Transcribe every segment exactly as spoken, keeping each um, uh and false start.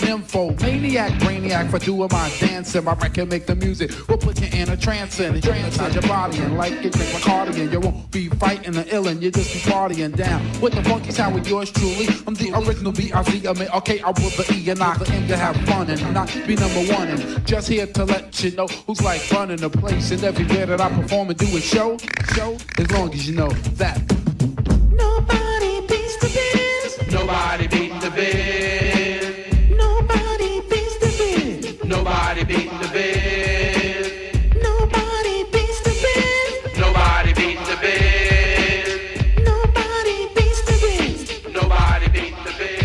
info. Maniac, brainiac for doing my dancing. My record make the music, will put you in a trance and trance out your body and like it, drink my cardigan. You won't be fighting the illin', you just be partying down with the funky sound with yours truly. I'm the original B I Z, I mean, okay, I will the E and I aim to have fun and not be number one. And just here to let you know who's like running the place. And everywhere that I perform and do a show, show, as long as you know that nobody beats the biz. Nobody beating the biz. Nobody beats the biz. Nobody beating the biz. Nobody beats the biz. Nobody beating the biz. Nobody beats the biz. Nobody beating the biz.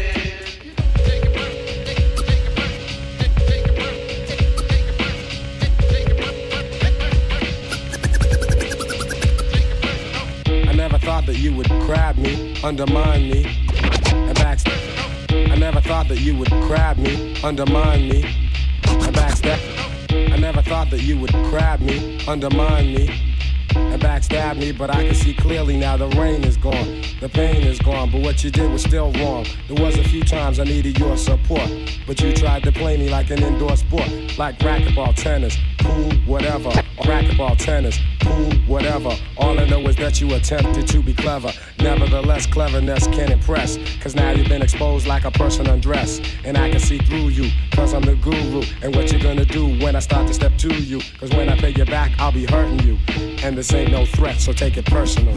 I never thought that you would grab me, undermine me, and backstab. I never thought that you would grab me, undermine me, and backstab. I never thought that you would grab me, undermine me, and backstab me, but I can see clearly now the rain is gone, the pain is gone, but what you did was still wrong. There was a few times I needed your support, but you tried to play me like an indoor sport, like racquetball, tennis, pool, whatever, or racquetball, tennis, pool, whatever. All I know is that you attempted to be clever. Nevertheless, cleverness can't impress, cause now you've been exposed like a person undressed, and I can see through you, cause I'm the guru, and what you gonna do when I start to step to you, cause when I pay you back, I'll be hurting you, and this ain't no threat, so take it personal.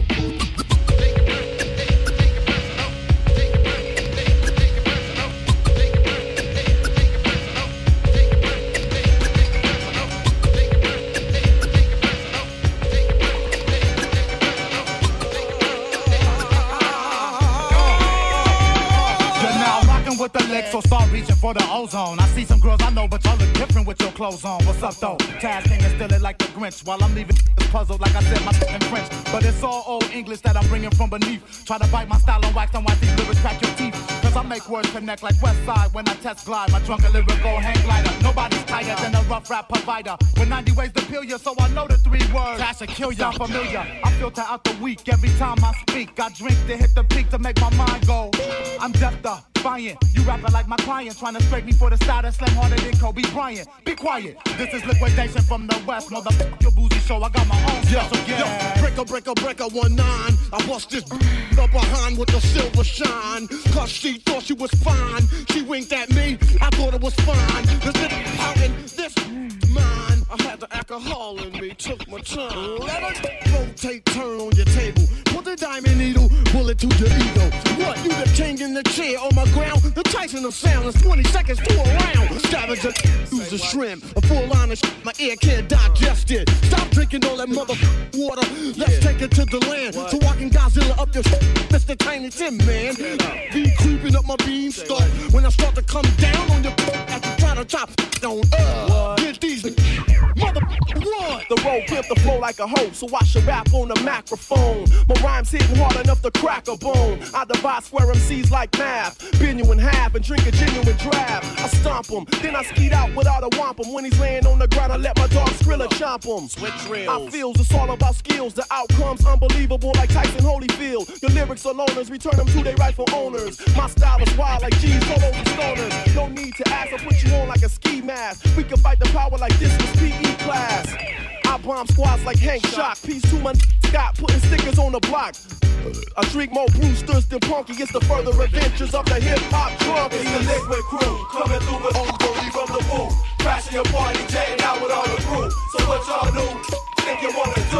With the legs, so start reaching for the ozone. I see some girls I know, but y'all look different with your clothes on. What's up though? Taz King is still it like the Grinch, while I'm leaving this puzzled like I said my in French. But it's all old English that I'm bringing from beneath. Try to bite my style and wax and watch these lyrics crack your teeth. Cause I make words connect like West Side when I test glide. My drunken lyrical hang glider. Nobody's tighter than a rough rap provider. With ninety ways to kill you, so I know the three words. Cash to kill ya. Familiar. I filter out the weak every time I speak. I drink to hit the peak to make my mind go. I'm deaf the defiant. You rapping like my client, trying to scrape me for the status, slam harder than Kobe Bryant. Be quiet, this is liquidation from the west. Motherfucker, your boozy show, I got my own special guest. Yo, breaker, breaker, breaker, one nine. I bust this up behind with the silver shine. Cause she thought she was fine. She winked at me, I thought it was fine. This is pouting, this mine. I had the alcohol in me, took my time. Let her rotate, turn on your table. Put the diamond needle, bullet to your ego. What, you the king in the chair on my ground? The Tyson of sound is twenty seconds to a round. Scavenger, use a shrimp. A full line of shit, my ear can't digest it. Stop drinking all that mother water. Let's take it to the land. So I can Godzilla up your shit, Mister Tiny Tim, man. Be creeping up my beanstalk. When I start to come down on your as you try to chop on uh, get these mother what? The road pimp the flow like a hoe, so I should rap on the microphone. My rhymes hitting hard enough to crack a bone. I divide square M Cs like math, bend you in half and drink a genuine draft. I stomp him, then I skeet out without a whomp him. When he's laying on the ground, I let my dog Skrilla chomp him. Switch reels. I feels it's all about skills. The outcome's unbelievable like Tyson Holyfield. Your lyrics are loners, return them to their rightful owners. My style is wild like G's all over stoners. No need to ask, I'll put you on like a ski mask. We can fight the power like this was P E class. I bomb squads like Hank Shock. Peace to my Scott, putting stickers on the block. I drink more Brewsters than Punky. It's the further adventures of the hip-hop drunk. It's the liquid crew, coming through with old booty from the booth. Crashing your party, jaying out with all the crew. So what y'all do, think you wanna do?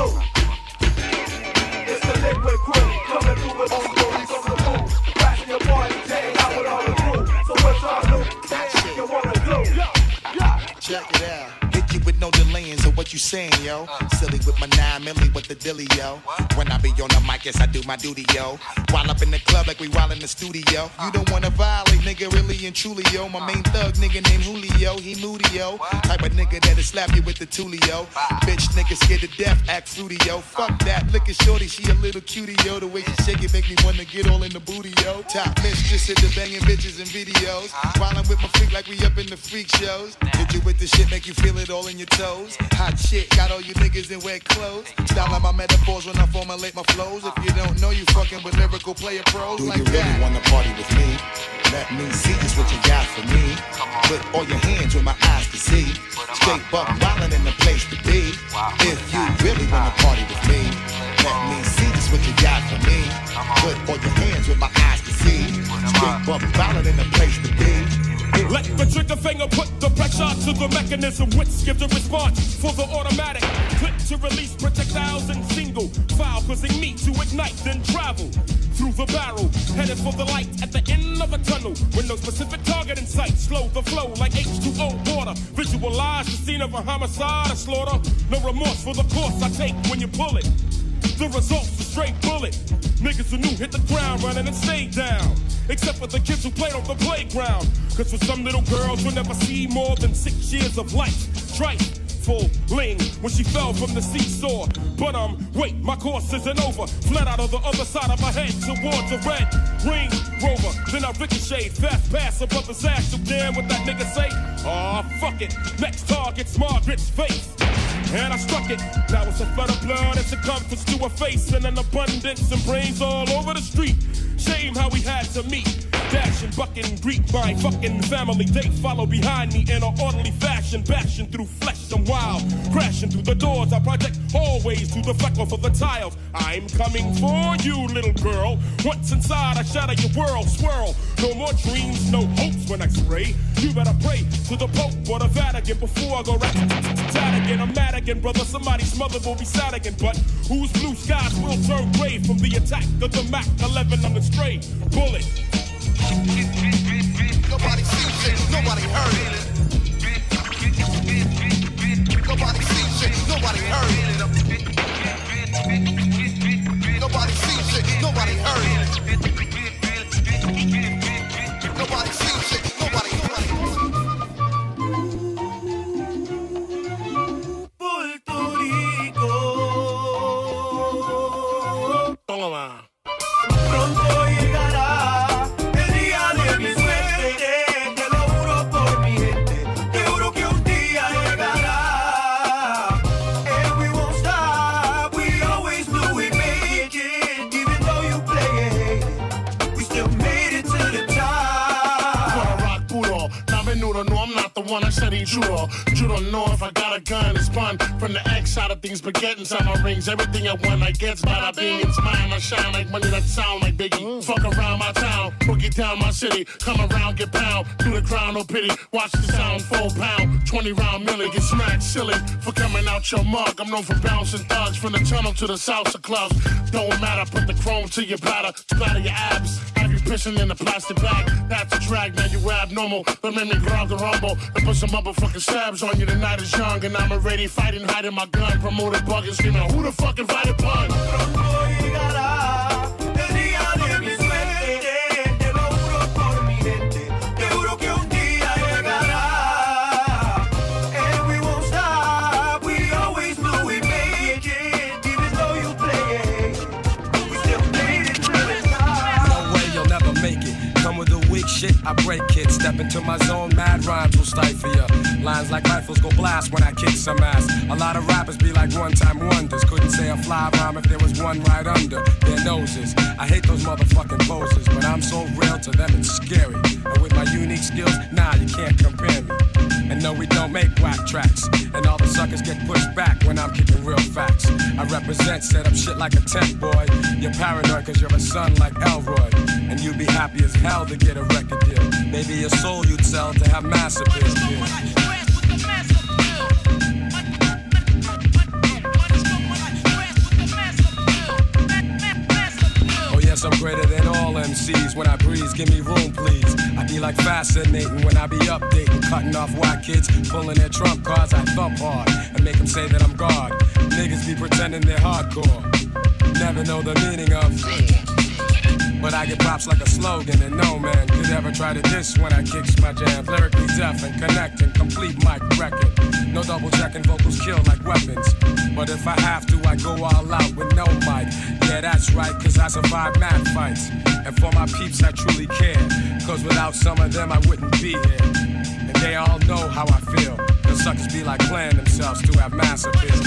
It's the liquid crew, coming through with old booty from the booth. Crashing your party, jaying out with all the crew. So what y'all do, think you wanna do? Yeah, yeah. Check it out. With no delaying, so what you saying, yo? Uh. Silly with my nine milli with the dilly, yo. What? When I be on the mic, yes, I do my duty, yo. While up in the club like we while in the studio. Uh. You don't wanna violate, nigga, really and truly, yo. My main thug nigga named Julio, he moody, yo. What? Type of nigga that'll slap you with the tulio. Bitch, nigga scared to death, act fruity, yo. Fuck that, look at shorty, she a little cutie, yo. The way she shake it make me wanna get all in the booty, yo. Top mistress at the banging bitches and videos. Uh. While I'm with my freak like we up in the freak shows. Hit you with the shit, make you feel it all in your toes. Hot shit, got all you niggas in wet clothes. Style like my metaphors when I formulate my flows. If you don't know, you fucking with lyrical player pros. Do like you really that. Wanna party with me? Let me see just what you got for me. Put all your hands where my eyes can see. Straight buck wildin' in the place to be. If you really wanna party with me, let me see just what you got for me. Put all your hands where my eyes can see. Straight buck wildin' in the place to be. Let the trigger finger put the pressure to the mechanism, which gives a response for the automatic. Click to release projectiles in single file, causing me to ignite, then travel through the barrel, headed for the light at the end of a tunnel. With no specific target in sight, slow the flow like H two O water. Visualize the scene of a homicide, a slaughter. No remorse for the course I take when you pull it. The result's a straight bullet. Niggas who knew hit the ground running and stayed down. Except for the kids who played on the playground. Cause for some little girls you'll never see more than six years of life. Trifling when she fell from the seesaw. But um, wait, my course isn't over. Fled out of the other side of my head towards a red Ring Rover. Then I ricocheted, fast pass above his ass. You damn what that nigga say? Aw, oh, fuck it. Next target's Margaret's face. And I struck it. Now it's a flood of blood and circumference to a face and an abundance and brains all over the street. Shame how we had to meet. Dash and buck and greet my fucking family. They follow behind me in an orderly fashion. Bashing through flesh, I'm wild. Crashing through the doors, I project hallways through the freckle for the tiles. I'm coming for you, little girl. Once inside, I shatter your world. Swirl. No more dreams, no hopes when I spray. You better pray to the Pope or the Vatican before I go rat-tat again. I'm mad again, brother. Somebody's mother will be sad again. But whose blue skies will turn gray from the attack of the Mac eleven on the stray bullet? Nobody sees it, nobody heard it. Nobody sees it, nobody heard it. Nobody sees it, nobody heard it. Nobody sees it, nobody, nobody. Puerto Rico. Toma. Pronto llegará. One I said he judo. You don't know if I got a gun. It's fun from the X side of things, but get inside my rings. Everything I want, I get. Bada bing, it's mine. I shine like money that sound like Biggie. Mm. Fuck around my town, boogie down my city. Come around, get pound. Through the crown, no pity. Watch the sound, full pound. twenty round milli, get smacked silly for coming out your mug. I'm known for bouncing thugs from the tunnel to the salsa clubs. Don't matter, put the chrome to your bladder, splatter your abs. Have you pissing in a plastic bag? That's a drag, now you abnormal. Don't make me grab the rumble. And put some motherfucking stabs on you. The night is young and I'm already fighting, hiding my gun. Promoted bugging, screaming, who the fuck invited pun? Shit, I break it, step into my zone, mad rhymes will stifle ya. Lines like rifles go blast when I kick some ass. A lot of rappers be like one-time wonders. Couldn't say a fly rhyme if there was one right under their noses. I hate those motherfucking poses, but I'm so real to them it's scary. And with my unique skills, nah, you can't compare me. And no, we don't make whack tracks. And all the suckers get pushed back when I'm kicking real facts. I represent, set up shit like a tent boy. You're paranoid cause you're a son like Elroy. And you'd be happy as hell to get a record deal. Maybe your soul you'd sell to have mass appeal. Oh yes, I'm greater than all M Cs. When I breeze, give me room please. I be like fascinating when I be updating. Cutting off white kids, pulling their trump cards. I thump hard and make them say that I'm God. Niggas be pretending they're hardcore. Never know the meaning of. But I get props like a slogan, and no man could ever try to diss when I kicks my jams. Lyrically deaf and connecting, complete mic record. No double checking, vocals kill like weapons. But if I have to, I go all out with no mic. Yeah, that's right, cause I survive mad fights. And for my peeps, I truly care. Cause without some of them, I wouldn't be here. And they all know how I feel. The suckers be like playing themselves to have massive appeal.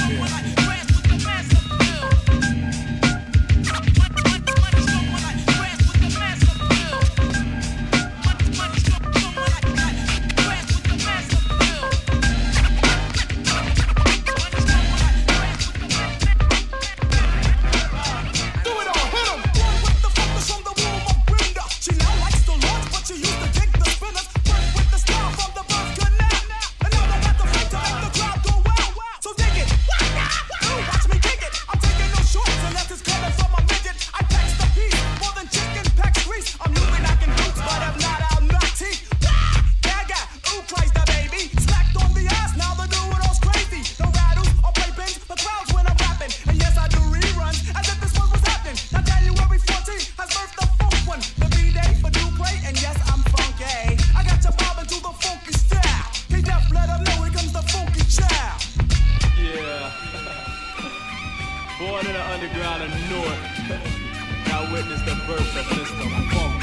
witness the birth of Mister Funk.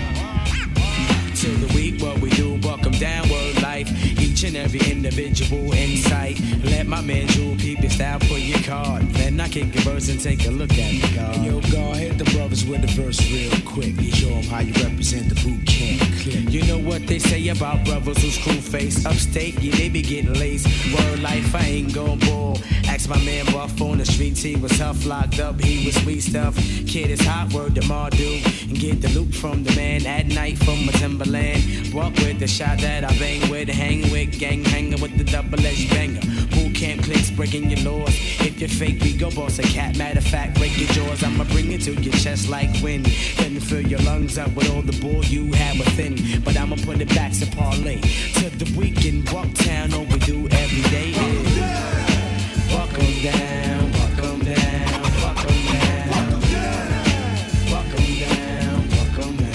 To the week, what we do, buck 'em down, word life. Each and every individual insight. Let my man Jewel peep your style, pull your card. Then I can converse and take a look at the guard. Yo, God, hit the brothers with the verse real quick. You show them how you represent the boot camp clique. You know what they say about brothers whose crew face upstate? Yeah, they be getting laced. Word life, I ain't gon' bull. Ask my man Buff on the streets, he was tough, locked up, he was sweet stuff. Kid is hot, word to Mardu. And get the loot from the man at night from a Timberland. Walk with the shot that I bang with, hang with, gang hanging with the double-edged banger. Boot camp clicks breaking your laws. If you're fake, we go boss a cat. Matter of fact, break your jaws. I'ma bring it to your chest like wind. Then fill your lungs up with all the bull you have within. But I'ma put it back to parlay. To the weekend, Bucktown, all we do every day is walk 'em down, walk 'em down, walk 'em down, walk 'em down, walk 'em down.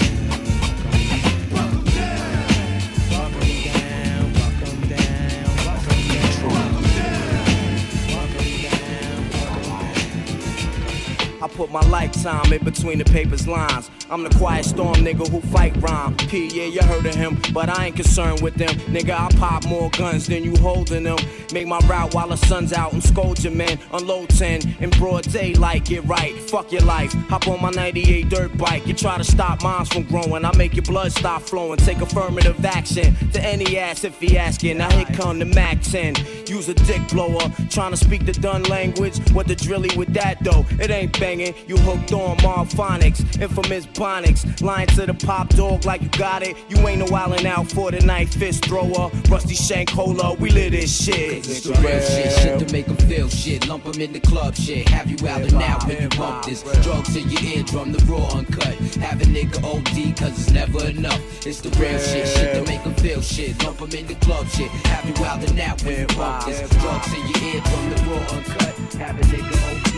I put my lifetime in between the paper's lines. I'm the quiet storm nigga who fight rhyme. P, yeah, you heard of him, but I ain't concerned with them. Nigga, I pop more guns than you holding them. Make my route while the sun's out and scold your man. Unload ten in broad daylight, get right. Fuck your life. Hop on my ninety-eight dirt bike. You try to stop mines from growing. I make your blood stop flowing. Take affirmative action to any ass if he asking. Now here come the Mac ten. Use a dick blower. Trying to speak the done language. What the drilly with that though? It ain't banging. You hooked on Marphonics. Infamous Bonics. Lying to the pop dog like you got it. You ain't no wildin' out for the night. Fist thrower. Rusty shank holder. We lit this shit. It's the real shit, shit to make them feel shit. Lump them in the club shit. Have you out and out when you bump this. Drugs in your eardrum, the raw uncut. Have a nigga O D cause it's never enough. It's the real shit, shit to make them feel shit. Lump them in the club shit. Have you out and out when you bump this. Drugs in your eardrum, the raw uncut. Have a nigga O D.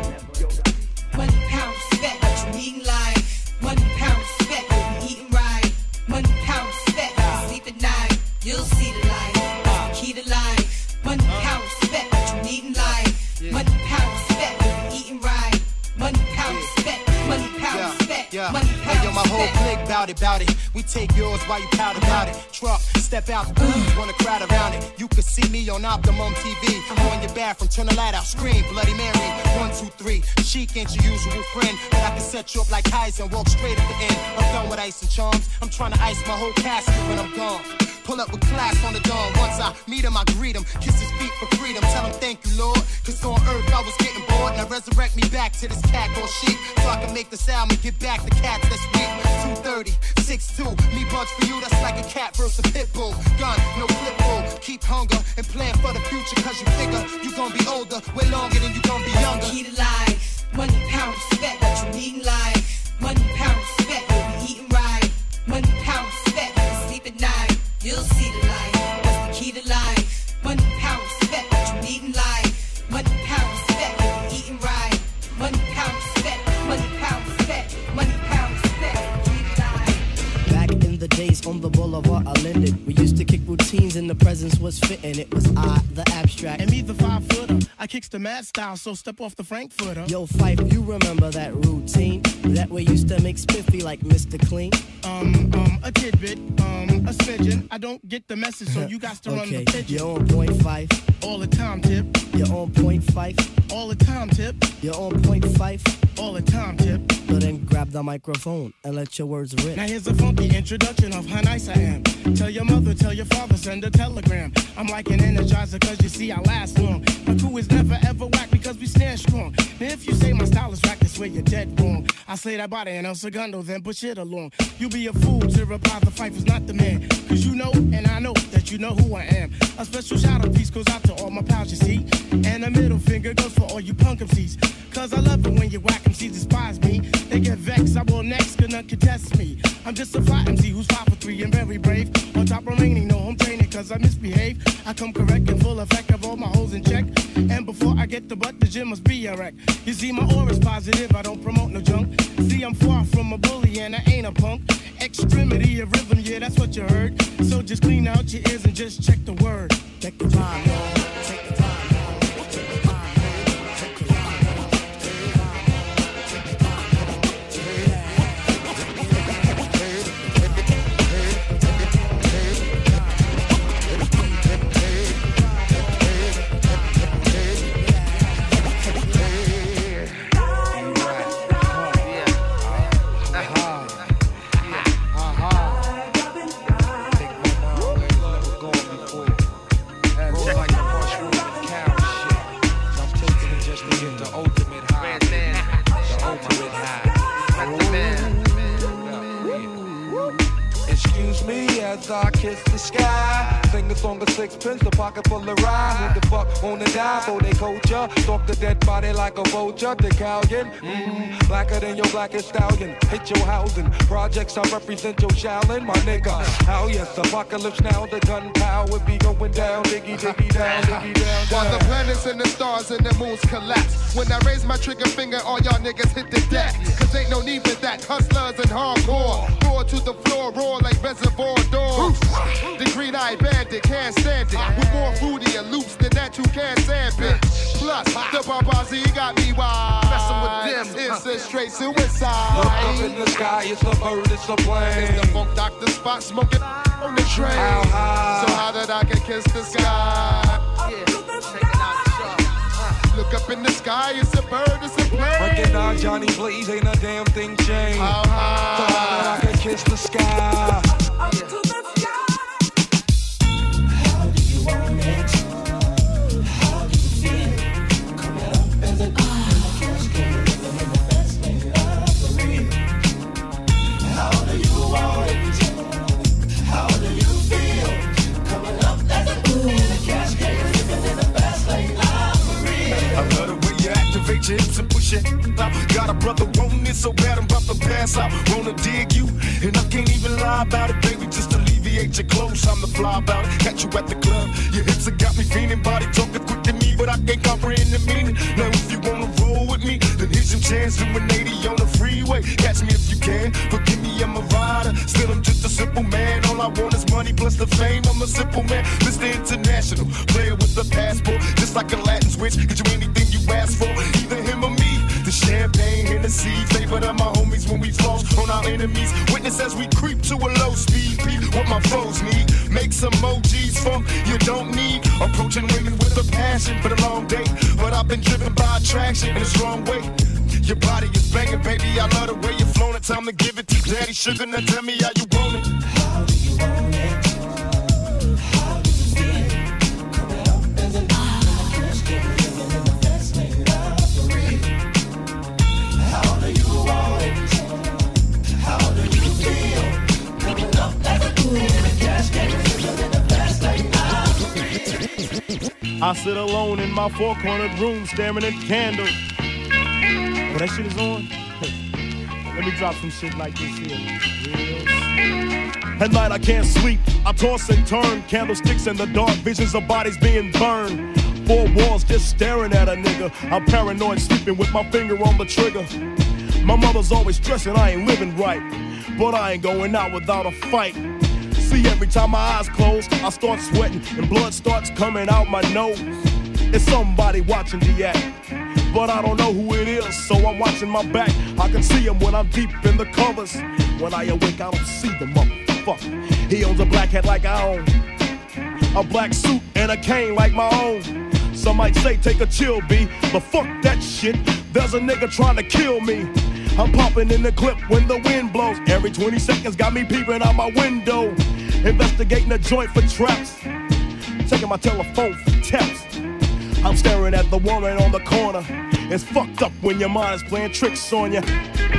One pound spec, what you eating like? One pound spec, what you eating right? One pound spec, you sleep at night. You'll see the light. That's the key to life. One pound spec, what you eating like? One pound spec, what you eating right? One pound spec, one pound spec, yeah. one pound Hey, yo, my whole clique bout it, bout it. We take yours while you pout about it. Truck, step out the booth, wanna crowd around it. You can see me on Optimum T V. On your bathroom, turn the light out, scream, Bloody Mary. One, two, three. Chic ain't your usual friend, but I can set you up like Heisen and walk straight at the end. I'm done with ice and charms. I'm trying to ice my whole casket when I'm gone. Pull up with class on the dawn. Once I meet him, I greet him. Kiss his feet for freedom. Tell him thank you, Lord. Cause on earth I was getting bored. Now resurrect me back to this cat called sheep. So I can make this album and get back the cats this week. two thirty, six two. Me bugs for you, that's like a cat versus pit bull. Gun, no flip bull. Keep hunger and plan for the future. Cause you figure you gon' be older way longer than you gon' be younger. Key to life. One pound spec, what you eating like? One pound spec, what you eating right? One pound spec, you sleep at night. You'll see the light. That's the key to life. One pound spec, what you eating like? One pound spec, what you eating right? One pound spec, one pound spec, one pound spec, key to life. Back in the days on the boulevard I landed, we used to kick routines and the presence was fitting. It was I, the abstract. And me, the five footer. I kicks the mad style, so step off the Frankfurter. Yo, Fife, you remember that routine? That way used to make spiffy like Mister Clean. Um, um, a tidbit, um, a smidgen. I don't get the message, so you got to okay. run the pigeon. You're on point five. All the time, tip. You're on point five. All the time, tip. You're on point five. All the time, tip. So then grab the microphone and let your words rip. Now here's a funky introduction of how nice I am. Tell your mother, tell your father, send a telegram. I'm like an energizer cause you see I last long. My crew is never ever whack because we stand strong. Now if you say my style is whack, that's where you're dead wrong. I slay that body and El Segundo, then push it along. You be a fool to reply the fight is not the man. Cause you know and I know that you know who I am. A special shout out piece goes out to all my pals you see. And a middle finger goes for all you punk M Cs. Cause I love it when you whack M Cs despise me. They get vexed, I will next, could not contest me. I'm just a fly M C who's five for three and very brave. On top remaining, no home training cause I misbehave. I come correct and full effect of all my holes in check. And before I get the butt, the gym must be a wreck. You see my aura's positive, I don't promote no junk. See I'm far from a bully and I ain't a punk. Extremity of rhythm, yeah that's what you heard. So just clean out your ears and just check the word. Check the time, y'all. Check the time. kiss the sky. Sing a song of sixpence, the pocket full of rhyme. Who the fuck wanna die for they culture? Stalk the dead body like a vulture. The Calgon, mm-hmm. Blacker than your blackest stallion. Hit your housing. Projects, I represent your Shaolin, my nigga. How yes, apocalypse now. The gunpowder be going down. Diggy, diggy down, diggy down, down. While the planets and the stars and the moons collapse. When I raise my trigger finger, all y'all niggas hit the deck. Cause ain't no need for that. Hustlers and hardcore. Roar to the floor, roar like reservoir dogs. The green-eyed bandit can't stand it. With more fruity and loops than that you can't stand it. Plus, the Barbazi got me wild. Messing with them, it's a straight suicide. Look up in the sky, it's a bird, it's a plane. It's the funk doctor spot smoking on the train. How high? So how did I get kiss the sky? Yeah, check it out. Look up in the sky, it's a bird, it's a plane. Recognize Johnny Blaze, ain't a damn thing changed. How high? So how did I get kiss the sky? Up to the sky. How do you want it? How do you feel? Coming up as a queen in the first game, living in the best thing of the real. How do you want it? How do you feel? Coming up as a queen in the cash game, living in the best thing of the real. I love the way you activate your hips and push it out. Got a brother wanting it so bad I'm about to pass out. Wanna dig you, and I can't even lie about it, baby. Just alleviate your clothes, I'm the fly about it. Catch you at the club, your hips have got me feeling. Body talking quick to me, but I can't comprehend the meaning. Now if you wanna roll with me, then here's your chance. Doing eighty on the freeway, catch me if you can. Forgive me, I'm a rider, still I'm just a simple man. All I want is money plus the fame, I'm a simple man. Mister International, player with the passport. Just like a Latin switch, get you anything you ask for. Either him or me, the champagne, Hennessy. Favorite of my homies when we floss on our enemies. Witness as we creep to a low speed. Peep what my foes need. Make some emojis from you don't need. Approaching women with a passion for the long day. But I've been driven by attraction in a strong way. Your body is banging, baby. I love the way you're flowing. Time to give it to Daddy Sugar. Now tell me how you want it. How do you want it? How do you feel? Coming up as a queen in the first game, living in the best thing of the real. How do you want it? How do you feel? Coming up as a queen in the cash game, living in the best thing of the real. I sit alone in my four-cornered room staring at candles. Oh, that shit is on? Let me drop some shit like this here. At night I can't sleep, I toss and turn. Candlesticks in the dark, visions of bodies being burned. Four walls just staring at a nigga. I'm paranoid, sleeping with my finger on the trigger. My mother's always stressing I ain't living right, but I ain't going out without a fight. See, every time my eyes close, I start sweating and blood starts coming out my nose. It's somebody watching the act, but I don't know who it is, so I'm watching my back. I can see him when I'm deep in the covers. When I awake, I don't see the motherfucker. He owns a black hat like I own, a black suit and a cane like my own. Some might say take a chill, B, but fuck that shit. There's a nigga trying to kill me. I'm popping in the clip when the wind blows. Every twenty seconds got me peeping out my window, investigating the joint for traps, checking my telephone for taps. I'm staring at the woman on the corner. It's fucked up when your mind is playing tricks on you.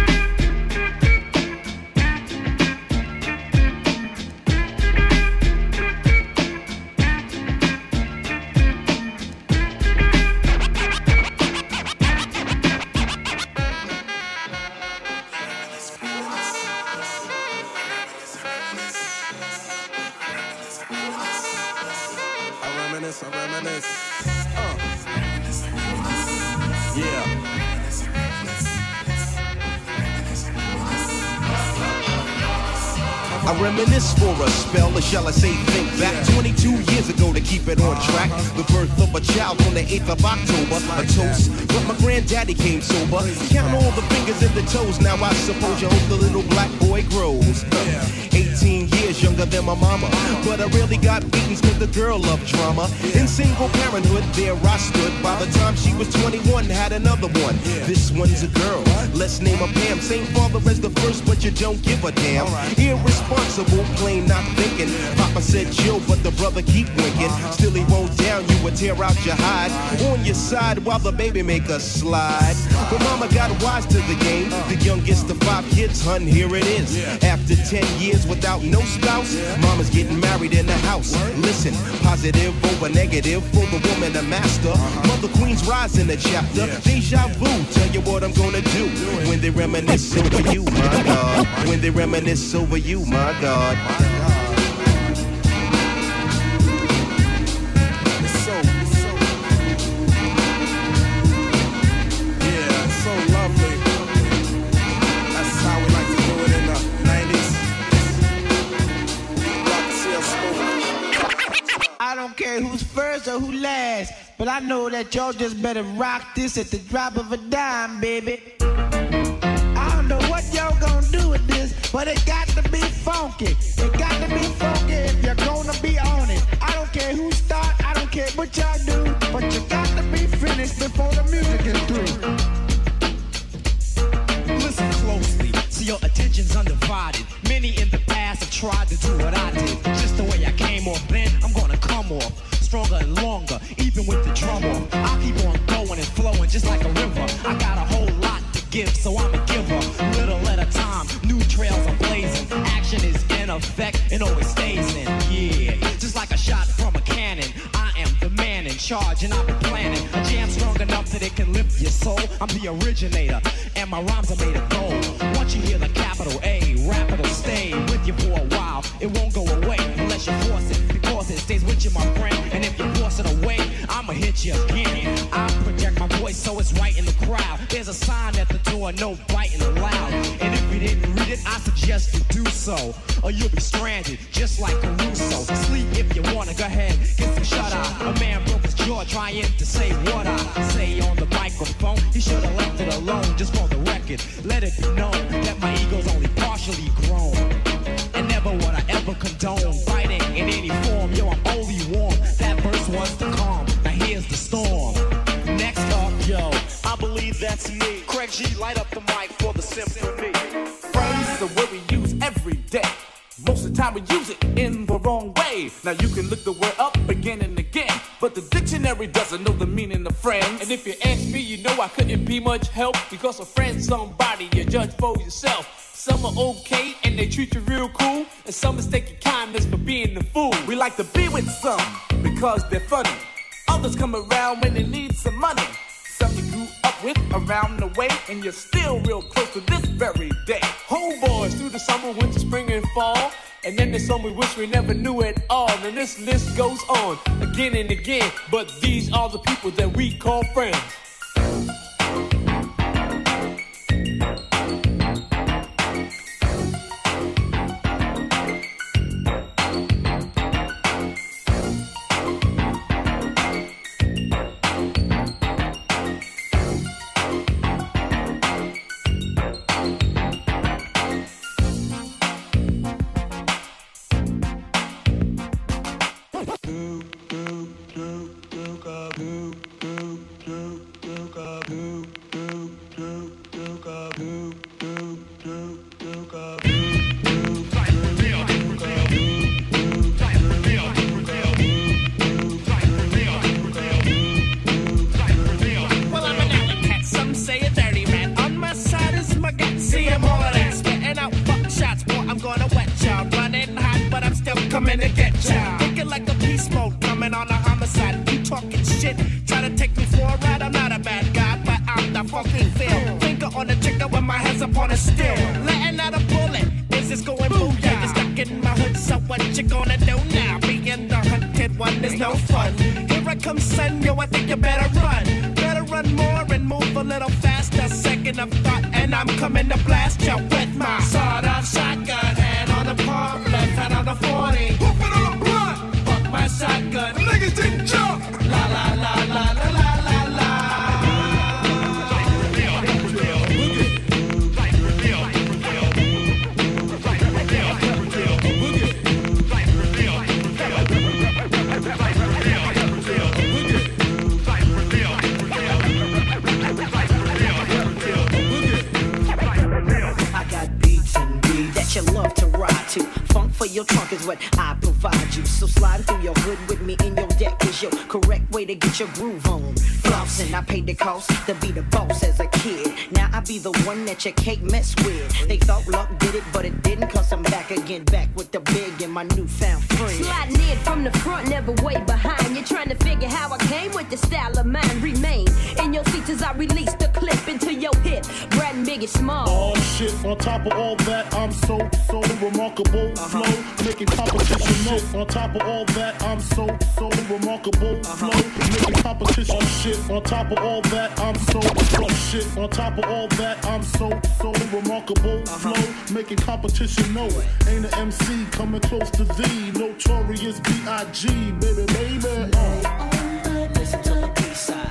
I reminisce for a spell, or shall I say think back twenty-two years ago to keep it on track. The birth of a child on the eighth of October, a toast, but my granddaddy came sober. Count all the fingers and the toes, now I suppose you hope the little black boy grows. eighteen years younger than my mama, but I really got beatings cause the girl loved drama. In single parenthood, there I stood. By the time she was twenty-one, had another one. This one's a girl, let's name her Pam. Same father as the first, but you don't give a damn. Irresponsible, plain not thinking. Papa said chill, but the brother keep winking. Still he won't down you a tear out your hide. On your side while the baby make us slide. But mama got wise to the game. The youngest of five kids, hun, here it is. After ten years without no spouse, mama's getting married in the house. Listen, positive over negative for the woman, a master. Mother Queen's rise in the chapter. Deja vu, tell you what I'm gonna do when they reminisce over you, my God. When they reminisce over you, my God. I don't care who's first or who last, but I know that y'all just better rock this at the drop of a dime, baby. I don't know what y'all gonna do with this, but it got to be funky. It got to be funky if you're gonna be on it. I don't care who start, I don't care what y'all do, but you got to be finished before the music is through. Listen closely, so your attention's undivided. Many in the past have tried to do what I did. Just the way I came off then, I'm gonna come off stronger and longer, even with the drum off. I'll keep on going and flowing just like a river. I got a whole lot to give, so I'm a giver. Little at a time, new trails I'm blazing. Action is in effect and always stays in. Yeah, just like a shot from a cannon. I am the man in charge and I've been planning a jam strong enough that it can lift your soul. I'm the originator and my rhymes are made of gold. Once you hear the capital A, rap it'll stay with you for a while. It won't go away unless you force it, because it stays with you, my friend. And if you force it away, I'ma hit you again. I project my voice so it's right in the crowd. There's a sign at the door, no biting allowed. And if you didn't read it, I suggest you do so, or you'll be stranded just like Caruso. Sleep if you wanna, go ahead, get some shut eye. A man broke his jaw trying to say what I say on the microphone. He should have left it alone, just for the record. Let it be known that my ego's only partially grown. And never would I ever condone fighting in any form. Yo, I'm only warm. That verse was the calm. Now here's the storm. Next up, yo, I believe that's me. Craig G, light up the mic for the symphony. Phrase is a word we use every day. Most of the time we use it in the wrong way. Now you can look the word up again and again, but the dictionary doesn't know the meaning of friends. And if you ask me, you know I couldn't be much help, because a friend's somebody you judge for yourself. Some are okay and they treat you real cool, and some mistake your kindness for being the fool. We like to be with some because they're funny. Others come around when they need some money. Some you grew up with around the way, and you're still real close to this very day. Homeboys through the summer, winter, spring, and fall. And then there's some we wish we never knew at all. And this list goes on again and again, but these are the people that we call friends. Coming to get ya. Thinking like a beast mode, coming on a homicide. You talking shit, try to take me for a ride. I'm not a bad guy, but I'm the fucking feel. Finger on the trigger with my hands upon a steel. Letting out a bullet, is this going booyah? You're stuck in my hood, so what you gonna do now? Being the hunted one is no fun. Here I come, son, yo, I think you better run. Better run more and move a little faster. Second of thought, and I'm coming to blast you with my sawed-off shotgun. Hand on the pump, left hand on the forty. Whoop it on the blunt. Fuck my shotgun. Niggas didn't jump. La la la la la la la la. I got beats and beats that you love to ride to. Funk for your trunk is what I provide. provide you. So slide through your hood with me in your deck is your correct way to get your groove on. Flossing, I paid the cost to be the boss as a kid. Now I be the one that you can't mess with. They thought luck did it, but it didn't, cause I'm back again, back with the big and my newfound friend. Sliding in from the front, never way behind. You're trying to figure how I came with the style of mine. Remain in your seats as I release the clip into your hip. Brad and Biggie Small. Oh shit, on top of all that, I'm so, so remarkable. Uh-huh. Flow, making competition know. On top of all that, I'm so, so remarkable. Uh-huh. Flow, making competition. Oh shit, on top of all that, I'm so, so shit. On top of all that, I'm so, so remarkable. Uh-huh. Flow, making competition know. Ain't an M C coming close to thee. Notorious B I G, baby, baby. Uh. Listen to the B-side.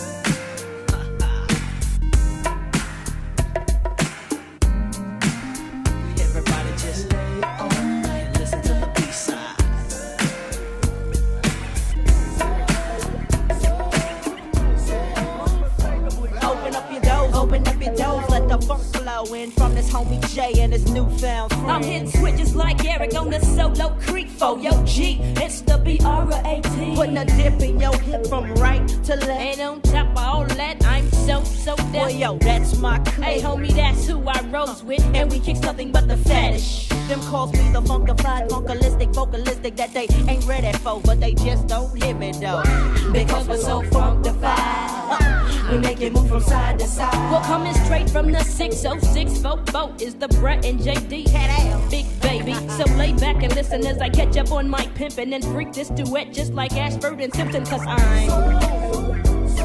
Everybody just lay on and listen to the B-side. Open up your doors, open up your doors, let the funk flow in from this homie Jay and his newfound friend. I'm hitting switches like Eric on the solo creek for yo G. It's the B R A T. Putting a dip in your hip from right to left. And on top of all that, I'm so, so deaf. Boy, yo, that's my clique. Hey, homie, that's who I rose with. And we kicks nothing but the fetish. Them calls me the funkified, funkalistic, vocalistic that they ain't ready for, but they just don't hear me though. Because we're so funkified. We make it move from side to side. Well, coming straight from the six oh six boat boat is the Brett and J D. Big baby. So lay back and listen as I catch up on my pimpin' and freak this duet just like Ashford and Simpson, cause I'm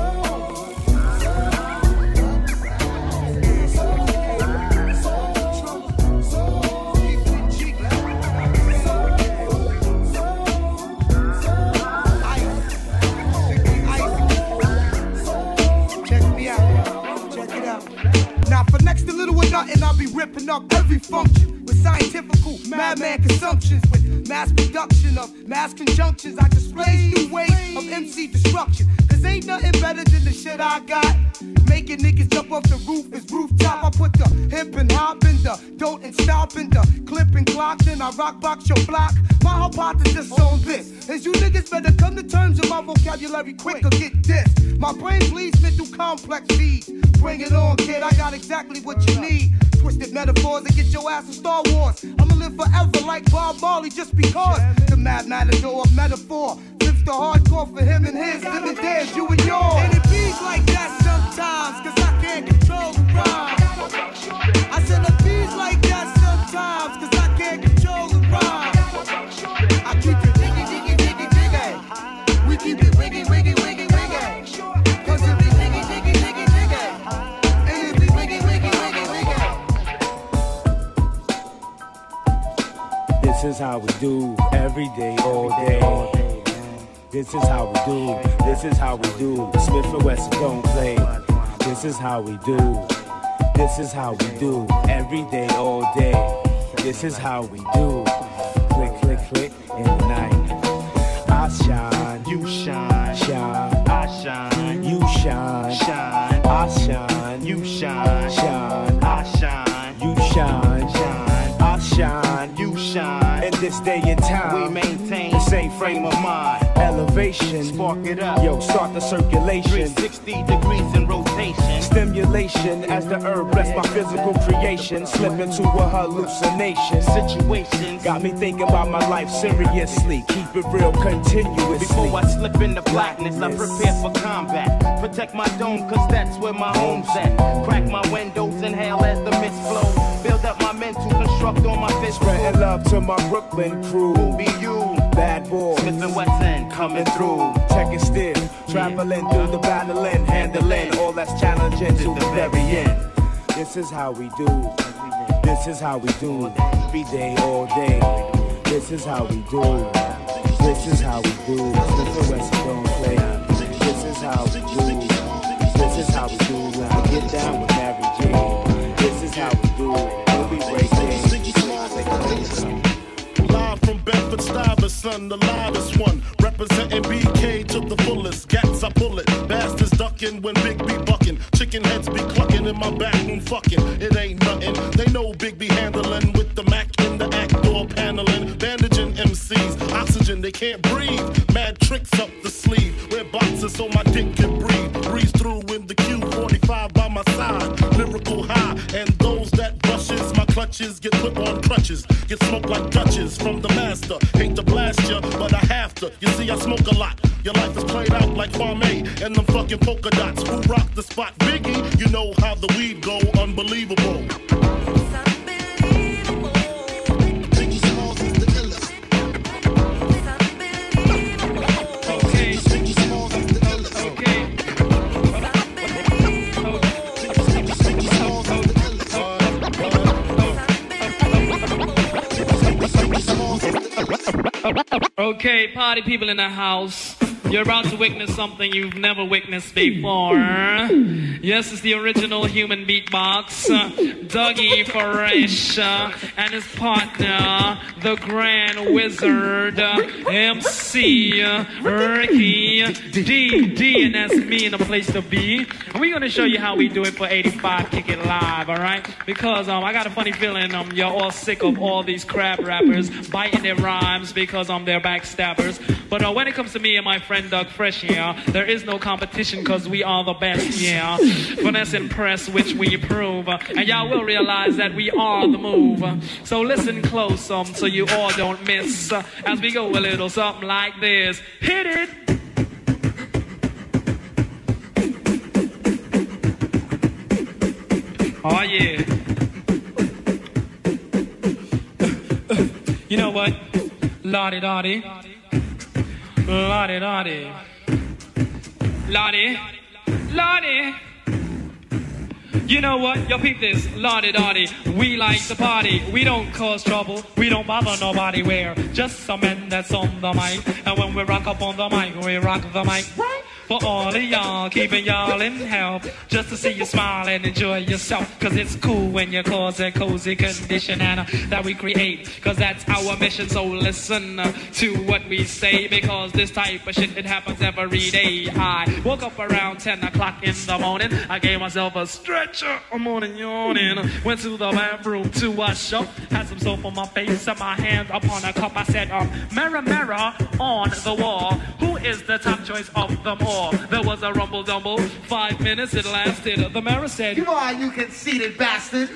Next to little or nothing, I'll be ripping up every function with scientifical madman consumptions, with mass production of mass conjunctions. I display new ways of M C destruction, cause ain't nothing better than the shit I got. Making niggas jump off the roof is rooftop. I put the hip and hop in the don't and stop in the clip and clock, then I rock box your block. My hypothesis on this is you niggas better come to terms with my vocabulary quick or get dissed. My brain bleeds me through complex feeds. Bring it on, kid, I got exactly what you need. Twisted metaphors that get your ass in Star Wars. I'ma live forever like Bob Marley just because. The mad matador of metaphor flips the hardcore for him and his, living theirs, you and yours. And it beats like that sometimes, cause I can't control the rhyme. I said it beats like that sometimes, cause I can't control the rhyme. I keep it diggy, diggy, diggy, diggy. We keep it wiggy, wiggy, wiggy, wiggy. Cause it be diggy, diggy, diggy, diggy. And it be wiggy, wiggy, wiggy, wiggy. This is how we do every day, all day. This is how we do. This is how we do. Smith and Wesson don't play. This is how we do. This is how we do every day, all day. This is how we do. Click, click, click in the night. I shine, you shine, shine. I shine, you shine, shine. I shine, you shine, shine. I shine, you shine, shine. I shine, you shine. In this day and time, we maintain the same frame of mind. Elevation, spark it up. Yo, start the circulation. three sixty degrees in rotation. Stimulation as the herb bless my physical creation. Slip into a hallucination. Situations got me thinking about my life seriously. Keep it real continuously. Before I slip into blackness, I prepare for combat. Protect my dome, cause that's where my home's at. Crack my windows, inhale as the mist flow. Build up my mental, construct on my fist. Spreading love to my Brooklyn crew. Who be you? Bad boy. Smith and Wesson coming through. Checking still, traveling through the battling, handling all that's challenging to the very end. This is how we do. This is how we do. Every day, all day. This is how we do. This is how we do. Smith and Wesson don't play. This is how we do. This is how we do. When we get down with Mary J. This is how we do. We'll be breaking. Live from Bedford Stuyvesant, the loudest one. Representing B K to the fullest. Gats, I pull it. Bastards ducking when Big B bucking. Chicken heads be clucking in my back room fucking. It ain't nothing. They know Big B handling with the Mac in the act door paneling. Bandage oxygen M Cs. Oxygen, they can't breathe. Mad tricks up the sleeve. Wear boxes so my dick can breathe. Breeze through in the Q forty-five by my side. Lyrical high. And those that brushes my clutches get put on crutches. Get smoked like Dutches from the master. Hate to blast ya, but I have to. You see, I smoke a lot. Your life is played out like Kwame and them fucking polka dots. Who rock the spot? Biggie, you know how the weed go. Unbelievable. Okay, party people in the house. You're about to witness something you've never witnessed before. Yes, it's the original human beatbox. Uh, Dougie Fresh uh, and his partner, the Grand Wizard, uh, M C uh, Ricky D D, and that's me in a place to be. And we're gonna show you how we do it for eighty-five Kick It Live, all right? Because um, I got a funny feeling um, you're all sick of all these crap rappers biting their rhymes because um, they're backstabbers. But uh, when it comes to me and my friend Doug Fresh here, there is no competition because we are the best, yeah. Finesse and press, which we prove. Uh, and y'all will realize that we are the move. Uh, so listen close um, so you all don't miss. Uh, as we go a little something like this. Hit it! Oh yeah. You know what? La-di-da-di. La-di-da-di. La-di. La-di. You know what? Yo, peep this. La-di-da-di. We like to party. We don't cause trouble. We don't bother nobody. We're just some men that's on the mic. And when we rock up on the mic, we rock the mic. Right? For all of y'all, keeping y'all in help. Just to see you smile and enjoy yourself. Cause it's cool when you cause a cozy condition and uh, that we create. Cause that's our mission. So listen uh, to what we say. Because this type of shit, it happens every day. I woke up around ten o'clock in the morning. I gave myself a stretcher. I'm morning yawning. Went to the bathroom to wash up. Had some soap on my face and my hand upon a cup. I said, um, mirror, mirror on the wall. Who is the top choice of them all? There was a rumble dumble. Five minutes it lasted. The mirror said, "You are, you conceited bastard."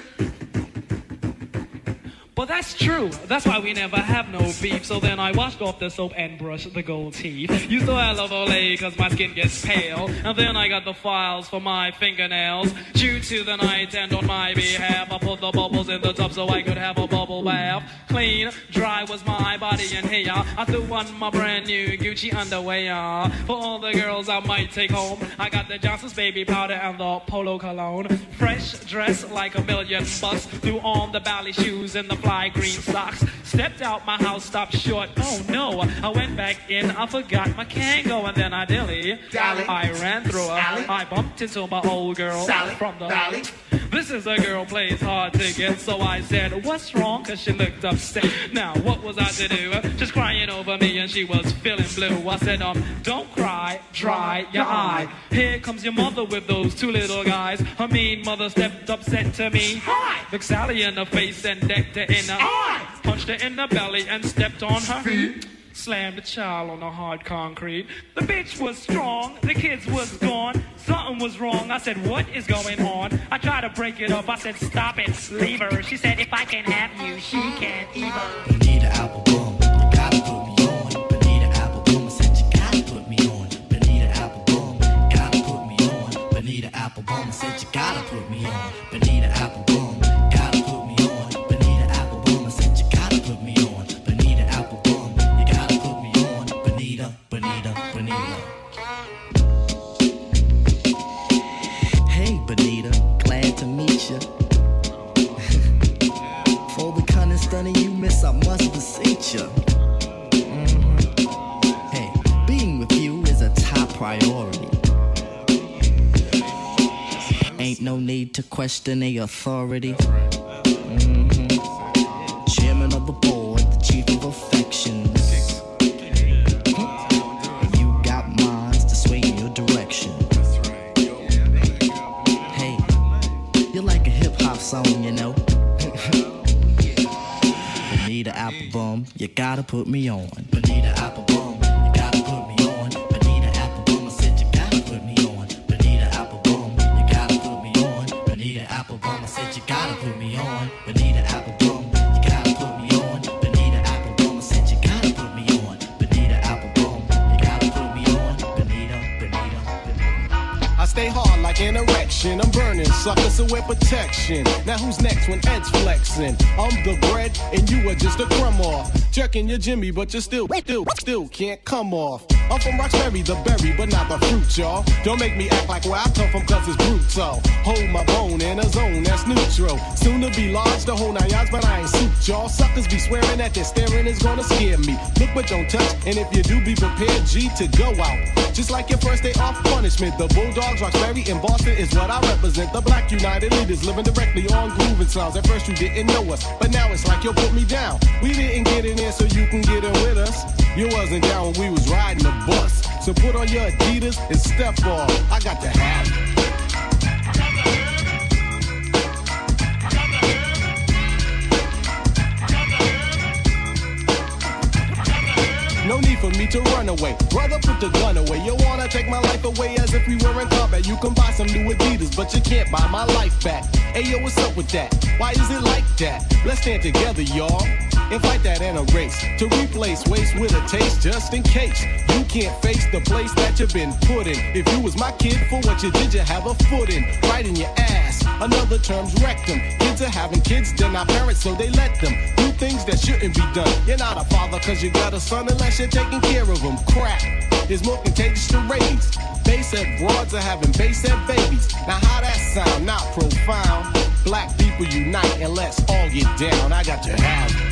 But that's true. That's why we never have no beef. So then I washed off the soap and brushed the gold teeth. Used to I love Olay cause my skin gets pale. And then I got the files for my fingernails. Due to the night and on my behalf, I put the bubbles in the tub so I could have a bubble bath. Clean, dry was my body and hair. I threw on my brand new Gucci underwear. For all the girls I might take home, I got the Johnson's baby powder and the Polo cologne. Fresh dress like a million bucks. Threw on the ballet shoes and the fly green socks. Stepped out my house, stopped short. Oh no, I went back in, I forgot my Kango, and then I dilly. Dally. I ran through her. Sally. I bumped into my old girl Sally. From the valley. This is a girl plays hard to get, so I said, what's wrong? Cause she looked upset. Now, what was I to do? Just crying over me and she was feeling blue. I said, um, don't cry, dry your eye. Here comes your mother with those two little guys. Her mean mother stepped up, said to me, hi. Looked Sally in the face and decked her in the eye. Punched her in the belly and stepped on her feet. Slammed the child on the hard concrete. The bitch was strong, the kids was gone. Something was wrong, I said, what is going on? I tried to break it up, I said, stop it, leave her. She said, if I can have you, she can't either. Bonita Applebum, you gotta put me on. Bonita Applebum, I said, you gotta put me on. Bonita Applebum, gotta put me on. Bonita Applebum, I said, you gotta put me on. Bonita Applebum, gotta put me on. Bonita Applebum, I said, you gotta put me on. Bonita Applebum, you gotta put me on. Bonita, Bonita, Bonita. Hey, Bonita, glad to meet ya. For the kind of stunning you miss, I must beseech ya. Mm-hmm. Hey, being with you is a top priority. Ain't no need to question the authority. Mm-hmm. Chairman of the board, the chief of affections. You got minds to sway in your direction. Hey, you're like a hip hop song, you know. Bonita Applebum, you gotta put me on. Bonita Applebum, you gotta put me on. Bonita Applebum, I said you gotta put me on. Bonita Applebum, you gotta put me on. Bonita Applebum, I said you gotta put me on. Bonita Applebum, you gotta put me on. Bonita Applebum, I said you gotta put me on. Bonita Applebum, you gotta put me on. Bonita, Bonita, Bonita. I stay hard like an erection. I'm burning suckers, so wear protection. Now who's next when Ed's flexing? I'm the bread and you are just a crumb off. Jerking your Jimmy, but you still, still, still can't come off. I'm from Roxbury, the berry, but not the fruit, y'all. Don't make me act like where I come from, cause it's brutal. Hold my bone in a zone that's neutral. Soon to be large, the whole nine yards, but I ain't suit, y'all. Suckers be swearing that their staring is gonna scare me. Look but don't touch, and if you do, be prepared, G, to go out. Just like your first day off punishment. The Bulldogs, Roxbury, and Boston is what I represent. The Black United Leaders living directly on grooving sounds. At first you didn't know us, but now it's like you put me down. We didn't get in there so you can get in with us. You wasn't down when we was riding the bus. So put on your Adidas and step off. I got to have it. No need for me to run away. Brother, put the gun away. You wanna take my life away as if we were in combat. You can buy some new Adidas, but you can't buy my life back. Hey yo, what's up with that? Why is it like that? Let's stand together, y'all, and fight that in a race. To replace waste with a taste, just in case you can't face the place that you've been put in. If you was my kid, for what you did, you have a foot in. Right in your ass. Another term's rectum. Kids are having kids, they're not parents, so they let them do things that shouldn't be done. You're not a father cause you got a son unless you're taking care of them. Crap is more contagious to raise. Basehead broads are having basehead babies. Now how that sound? Not profound. Black people unite and let's all get down. I got to have it.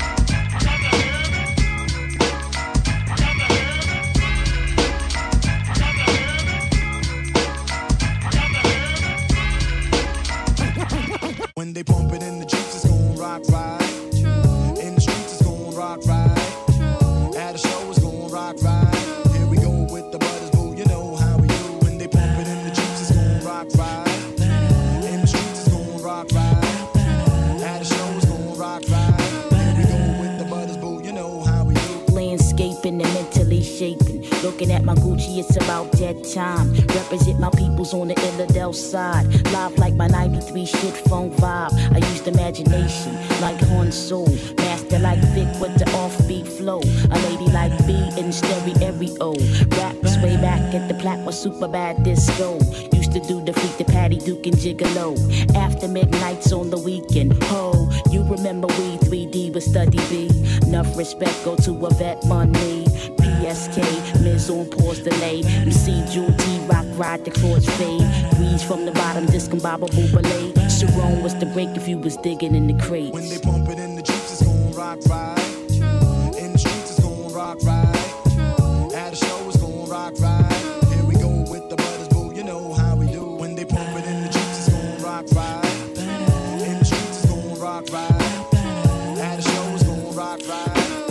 When they pump it in the streets, it's gon' rock right. True. In the streets, it's gon' rock right. True. At a show, it's gon' rock right. True. Here we go with the butters, boo. You know how we do. When they pump it in the streets, it's gon' rock right. In the streets, it's gon' rock right. At a show, it's gon' rock right. Here we go with the butters, boo. You know how we do. Landscaping and mentally shaping. Looking at my Gucci, it's about that time. Represent my peoples on the Illidale side. Live like my ninety-three shit phone vibe. I used imagination like Horn Soul. Master like Vic with the offbeat flow. A lady like B in stereo. Raps way back at the Plaque was super bad disco. Used to do the freak, the Patty Duke and Gigolo. After midnights on the weekend. Ho, you remember we three D with Study B. Enough respect go to a vet money. P S K, Miz on pause delay. M C Jewel T Rock ride the chords fade. Breeze from the bottom, discombobable belay. Sharon was the break if you was digging in the crates. When they pump it in the streets, it's gon' rock right. True. In the streets, it's gon' rock right. True. At a show, it's gon' rock right. True. Here we go with the butters, boo. You know how we do. When they pump it in the streets, it's gon' rock right. In the streets, it's gon' rock right. At a show, it's gon' rock right.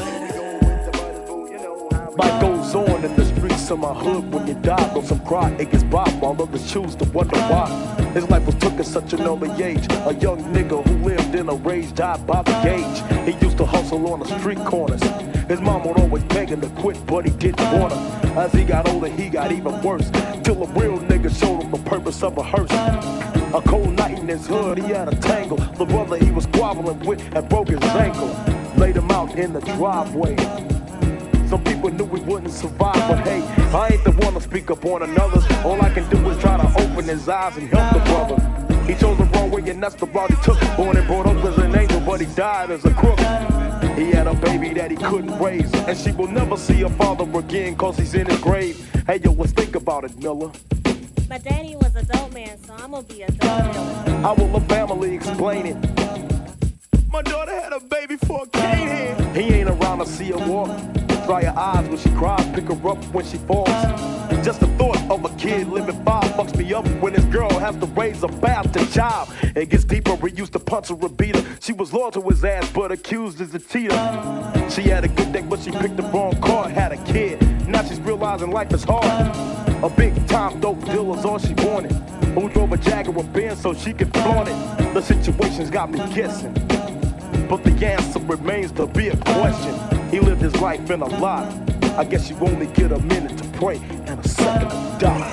Life goes on in the streets of my hood. When you die, go some cry, it gets by while others choose to wonder why. His life was took at such an early age. A young nigga who lived in a rage died by the gauge. He used to hustle on the street corners. His mom would always beg him to quit, but he didn't want her. As he got older, he got even worse. Till a real nigga showed him the purpose of a hearse. A cold night in his hood, he had a tangle. The brother he was squabbling with had broke his ankle. Laid him out in the driveway. Some people knew we wouldn't survive, but hey, I ain't the one to speak up on another's. All I can do is try to open his eyes and help the brother. He chose the wrong way and that's the route he took. Born and brought up as an angel, but he died as a crook. He had a baby that he couldn't raise, and she will never see her father again cause he's in his grave. Hey yo, let's think about it, Miller. My daddy was a dope man, so I'm gonna be a dope man. How will the family explain it? My daughter had a baby for a cane hand. He ain't around to see her walk. Dry her eyes when she cries, pick her up when she falls. Just the thought of a kid living five fucks me up when his girl has to raise a bastard child. It gets deeper, he used to punch her or beat her. She was loyal to his ass, but accused as a cheater. She had a good day, but she picked the wrong card, had a kid. Now she's realizing life is hard. A big time dope dealer's all she wanted. Who drove a Jaguar Benz so she could flaunt it. The situation's got me guessing. but the answer remains to be a question. He lived his life in a lie. I guess you only get a minute to pray and a second to die.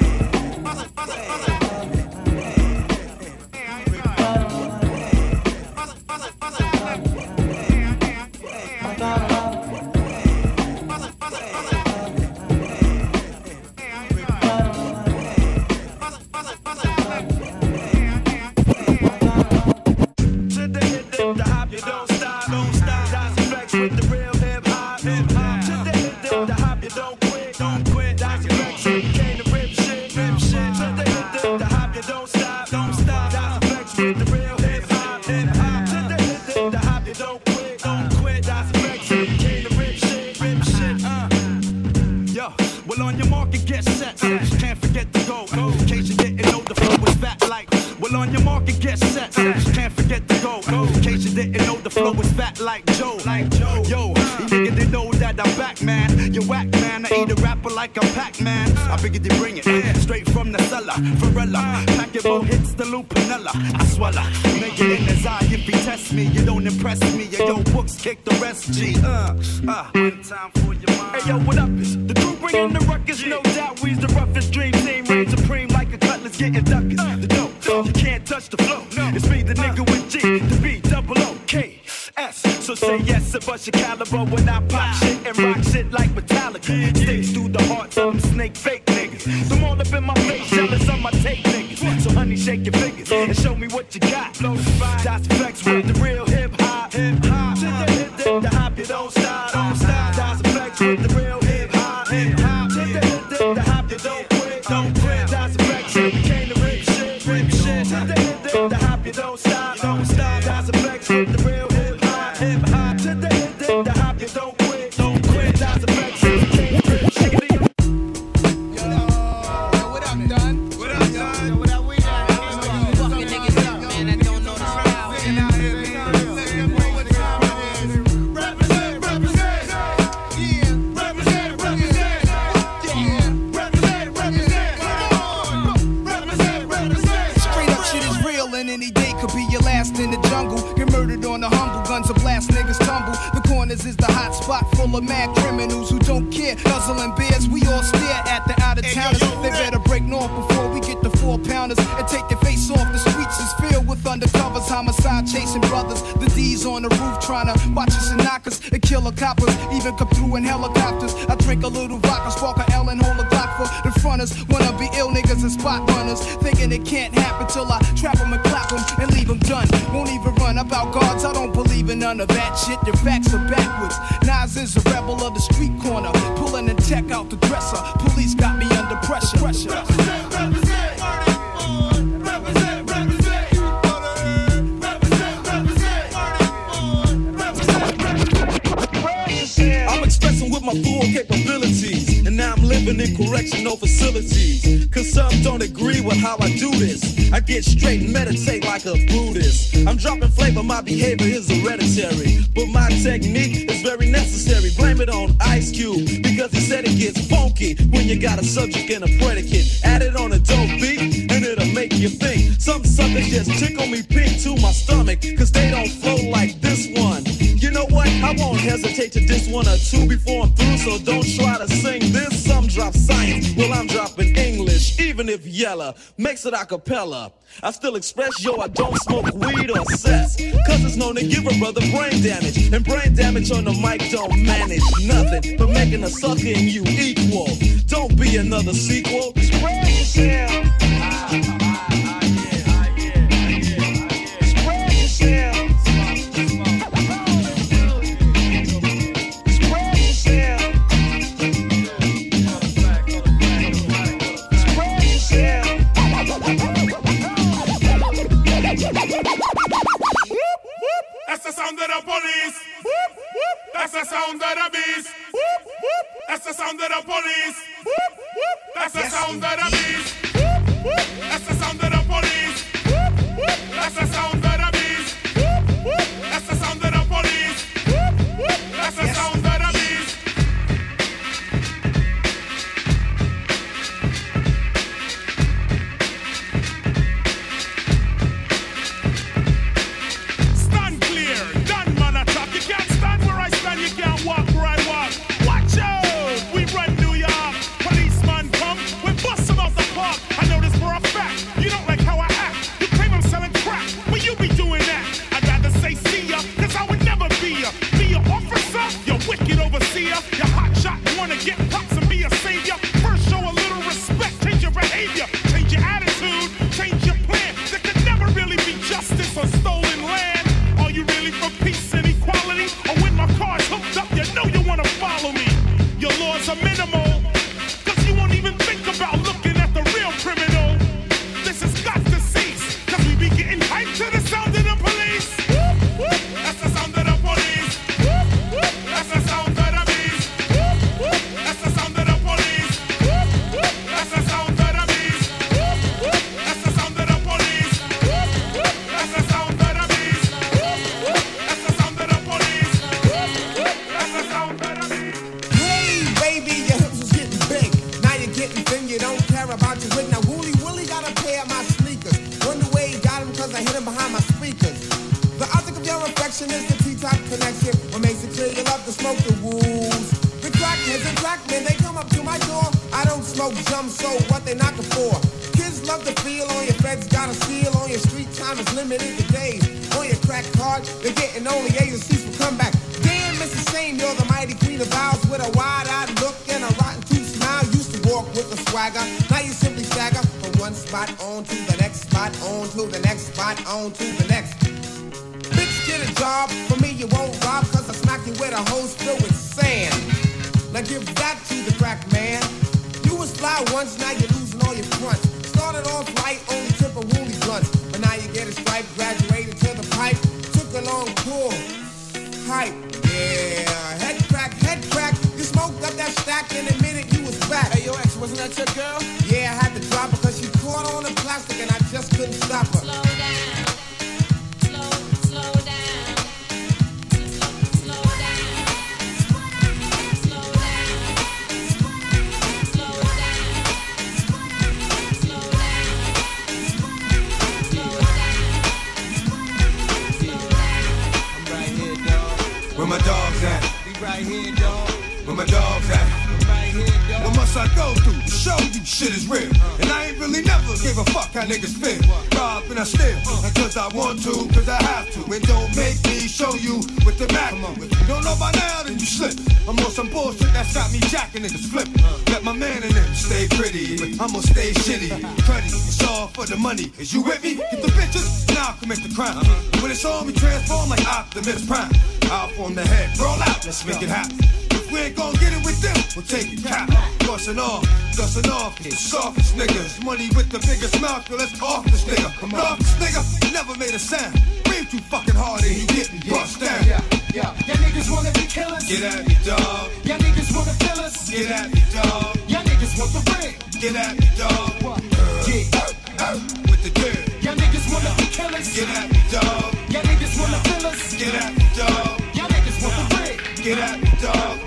G, uh, uh, one time for your mind. Hey yo, what up? Is the crew bringing the ruckus? No doubt, we's the roughest dream team, reign supreme like a cutlass getting duckers. The dope, you can't touch the flow. It's me, the nigga with G, the B, double O, K, S. So say yes and bust your caliber when I pop shit and rock shit like Metallica. Sticks through the hearts of them snake fake niggas. Them all up in my face, jealous of my tape niggas. So honey, shake your fingers and show me what you got. Das Flex with the real hip hop, hip hop. The hop, you don't stop, don't stop. Das Flex with the real hip hop, hip hop. The hop, you don't quit, don't quit. Das Flex came to rip shit, rip shit. The hop, you don't stop, don't stop. Das Flex with the real hip hop, hip hop. The hop, you don't quit, don't quit. Das Flex came to rip shit. Is the hot spot full of mad criminals who don't care. Nuzzling beers, we all stare at the out of towners. They better break north before we get the four pounders and take their face off. The streets is filled with undercovers, homicide chasing brothers. The D's on the roof trying to watch us and knock us and kill the coppers. Even come through in helicopters. I drink a little vodka, spark a L and hold a Glock for the fronters. Wanna be ill niggas and spot runners, thinking it can't happen till I trap them and clap them and leave them done. Won't even run about guards, I don't believe in none of that shit. The facts are backwards. Nas is a rebel of the street corner, pulling and tech out the dresser. Police got me under pressure. pressure. Represent, represent, represent, represent, represent. I'm expressing with my full capabilities, and now I'm living in correctional facilities. Cause some don't agree with how I do this. I get straight and meditate like a Buddhist. I'm dropping flavor, my behavior is hereditary, but my technique is very necessary. Blame it on Ice Cube, because he said it gets funky when you got a subject and a predicate. Add it on a dope beat, and it'll make you think. Some suckers just tickle me pink to my stomach, cause they don't flow like this one. You know what? I won't hesitate to diss one or two before I'm through, so don't try to sing this. Some drop science, well I'm dropping English, even if Yella makes it a cappella. I still express, yo, I don't smoke weed or cess, cause it's known to give a brother brain damage, and brain damage on the mic don't manage nothing but making a sucker and you equal. Don't be another sequel. Spread yourself. That's the sound of the police. That's the sound of the beast. That's the sound of the police. That's the sound of the beast. That's the sound of the police. That's the sound of the beast. That's the sound of the police. That's the sound of the beast. Stand clear, gunman come up to my door. I don't smoke jump, so what they knocking for? Kids love to feel on your feds, got a seal on your street time is limited to days. On your crack card, they're getting only agencies for comeback. Damn, Missus Shane, you're the mighty queen of vows with a wide-eyed look and a rotten tooth smile. Used to walk with a swagger, now you simply stagger from one spot on to the next spot, on to the next spot, on to the next. Bitch, get a job, for me you won't rob, cause I smack you with a hose filled with sand. Now give that to the crack man. You was fly once, now you're losing all your fronts. Started off light, only tip of woolly blunts, but now you get a stripe, graduated to the pipe. Took a long pull, hype, yeah. Head crack, head crack, you smoked up that stack in a minute you was back. Hey, yo, ex, wasn't that your girl? Yeah, I had to drop her cause she caught on the plastic and I just couldn't stop her. Slow down, slow, slow down, slow down, slow down, slow down, slow I'm right here, dog. Where my dogs at? We right here, dog. Where my dogs at? Right here, dog. What must I go through to show you shit is real? And I ain't really never gave a fuck how niggas feel. Rob and I steal, and cause I want to, cause I have to. It don't make me show you with the Mac. If you don't know by now, then you slip. I'm on some bullshit that's got me jacking niggas flip. Let my man in them stay pretty, but I'ma stay shitty. Cruddy, it's all for the money. Is you with me? Get the bitches, now I'll commit the crime. And when it's on, we transform like Optimus Prime. Out from the head, roll out, let's make it happen. If we ain't gon' get it with them, we'll take it cap. Bustin' off, dustin' off, the softest niggas. Money with the biggest mouth, yo, let's off this nigga. Come on, this nigga, he never made a sound. Breathe too fucking hard and he getting bust down. Yeah, yeah. Y'all niggas wanna be killers? Get at me, dog. Y'all niggas wanna fill us? Get at me, dog. Y'all niggas want the ring? Get at me, dog. Yeah, with the dirt. Y'all niggas wanna be killers? Get at me, dog. Y'all niggas wanna fill us? Get at me, dog. Y'all niggas want the ring? Get at me, dog.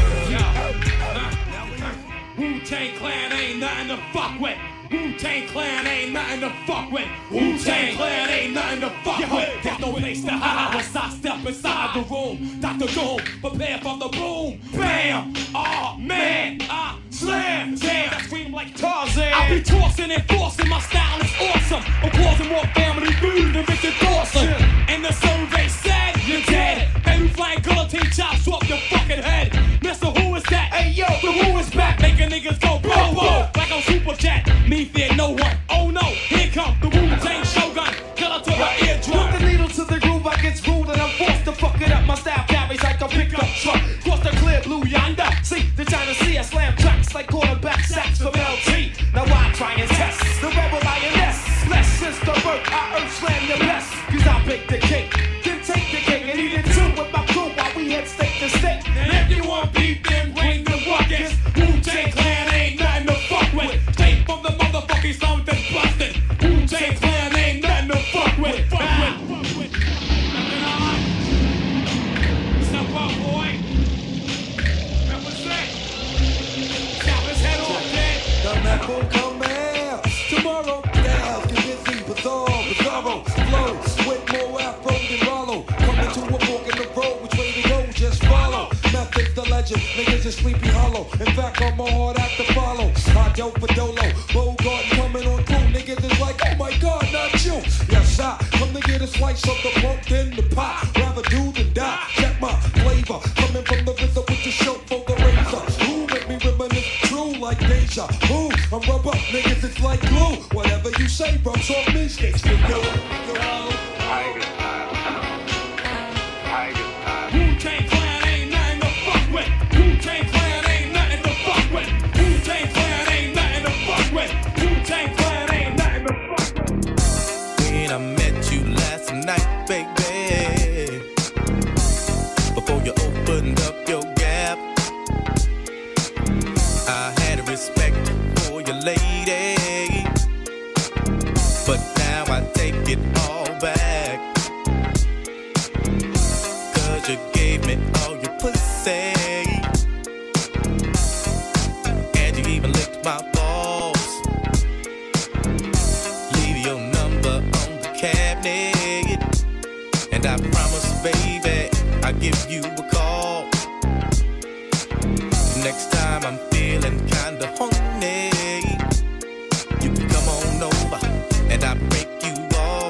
Wu-Tang Clan ain't nothing to fuck with. Wu-Tang Clan ain't nothing to fuck with. Wu-Tang Clan ain't nothing to fuck with. There's no place to hide once I step inside the room. Doctor Doom, prepare for the boom. Bam! Oh man, I slam. Damn, I scream like Tarzan. I be tossing and forcing, my style is awesome. I'm causing more family food than Richard Dawson. And the survey said you're dead. Baby flying guillotine chops off your fucking head. Mister Who is that? Hey yo, the Who is back, making niggas go boom boom like a super jet. Me fear no one. Oh no, here come the Wu-Tang Shogun. Killer to the eardrum. Put the needle to the groove, I get screwed and I'm forced to fuck it up. My style carries like a pickup truck. Cross the clear blue yonder. See the China Sea, I slam tracks like quarterback sacks from L T. Now I try and test the rebel lioness. Less since the birth, I earth slam your best. Cause I bake the cake, then take the cake and eat it too with my crew while we head state to state. And if you want beef, then bring the ruckus. Wu-Tang Clan ain't nothing to fuck with. Straight from the motherfucking sound that's busted. Wu-Tang Clan ain't nothing to fuck with. Fuck with. Step up, boy. Represent. Chop his head off, kid. The map will come out tomorrow. Styles get busy, bizarre, bizarro. Flow with more afro than Rollo. Coming to a fork in the road, which way to go? Just follow. Method's the legend, niggas is sleepy hollow. In fact, I'm a hard act to follow. I dope for Dolo, Bogart coming on through. Niggas is like, oh my god, not you. Yes, I come to get a slice of the punk in the pot. Rather do than die. Check my flavor, coming from the RZA with the show for the razor. Who make me reminisce true like deja vu? I'm rubber, niggas it's like glue. Whatever you say, rubs off me, sticks to you. Wu-Tang Clan ain't nothing to fuck with. Wu-Tang Clan ain't nothing to fuck with. Wu-Tang Clan ain't nothing to fuck with. Wu-Tang Clan ain't nothing to fuck with. When I met you last night, baby, before you opened up your gap, I had a respect for your lady, but now I take it all back. Cause you gave me all your pussy, and you even licked my balls. Leave your number on the cabinet, and I promise, baby, I'll give you a call next time I'm feeling the honey, you can come on over and I break you off.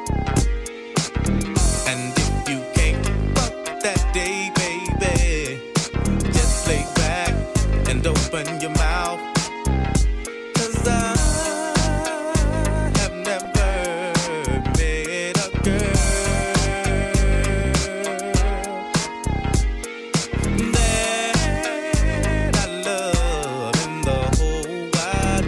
And if you can't fuck that day, baby, just lay back and open your mouth. Cause I have never met a girl that I love in the whole wide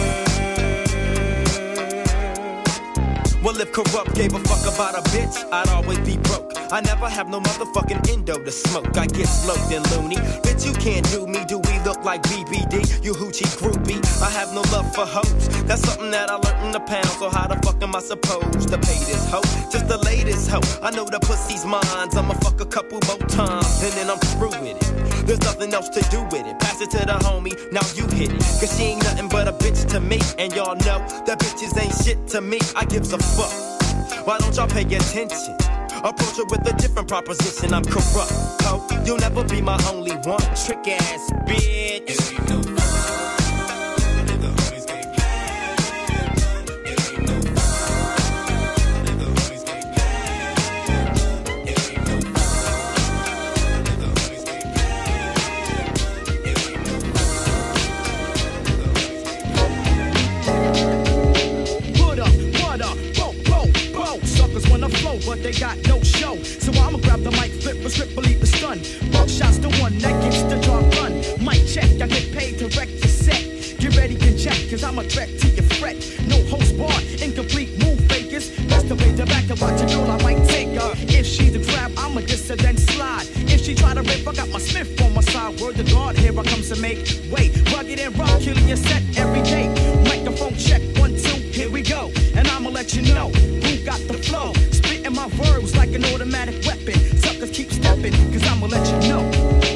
world. Well, if Corrupt gave a fuck about a bitch, I'd always be broke. I never have no motherfucking endo to smoke. I get sloped and loony. Bitch, you can't do me. Do we look like B B D? You hoochie groupie. I have no love for hoes. That's something that I learned in the pound. So how the fuck am I supposed to pay this hoe? Just the latest hoe. I know the pussy's mine. I'ma fuck a couple more times and then I'm through with it. There's nothing else to do with it. Pass it to the homie, now you hit it. Cause she ain't nothing but a bitch to me. And y'all know that bitches ain't shit to me. I gives a fuck. Why don't y'all pay attention? Approach her with a different proposition. I'm Corrupt, ho. You'll never be my only one. Trick ass bitch. It ain't no fun if the homies get paid. It ain't no fun if the homies get paid. It ain't no fun if the homies get paid. It ain't no Put up, what up, whoa, whoa, whoa. Suckers wanna flow, but they got no show. So I'ma grab the mic, flip a strip, believe the stun. Buck shots the one that gets the job done. Mic check, I get paid to wreck your set. Get ready to check, cause I'm a threat to your fret. No host bar, incomplete move fakers. Best to pay the back and watch a girl, I might take her. If she the grab, I'ma diss her then slide. If she try to rip, I got my Smith on my side. Word to God, here I comes to make way. Rugged and rough, killing your set every day. Microphone check, one, two, here we go. And I'ma let you know who got the flow. Spitting my verbs like an automatic weapon. Suckers keep stepping, cause I'ma let you know.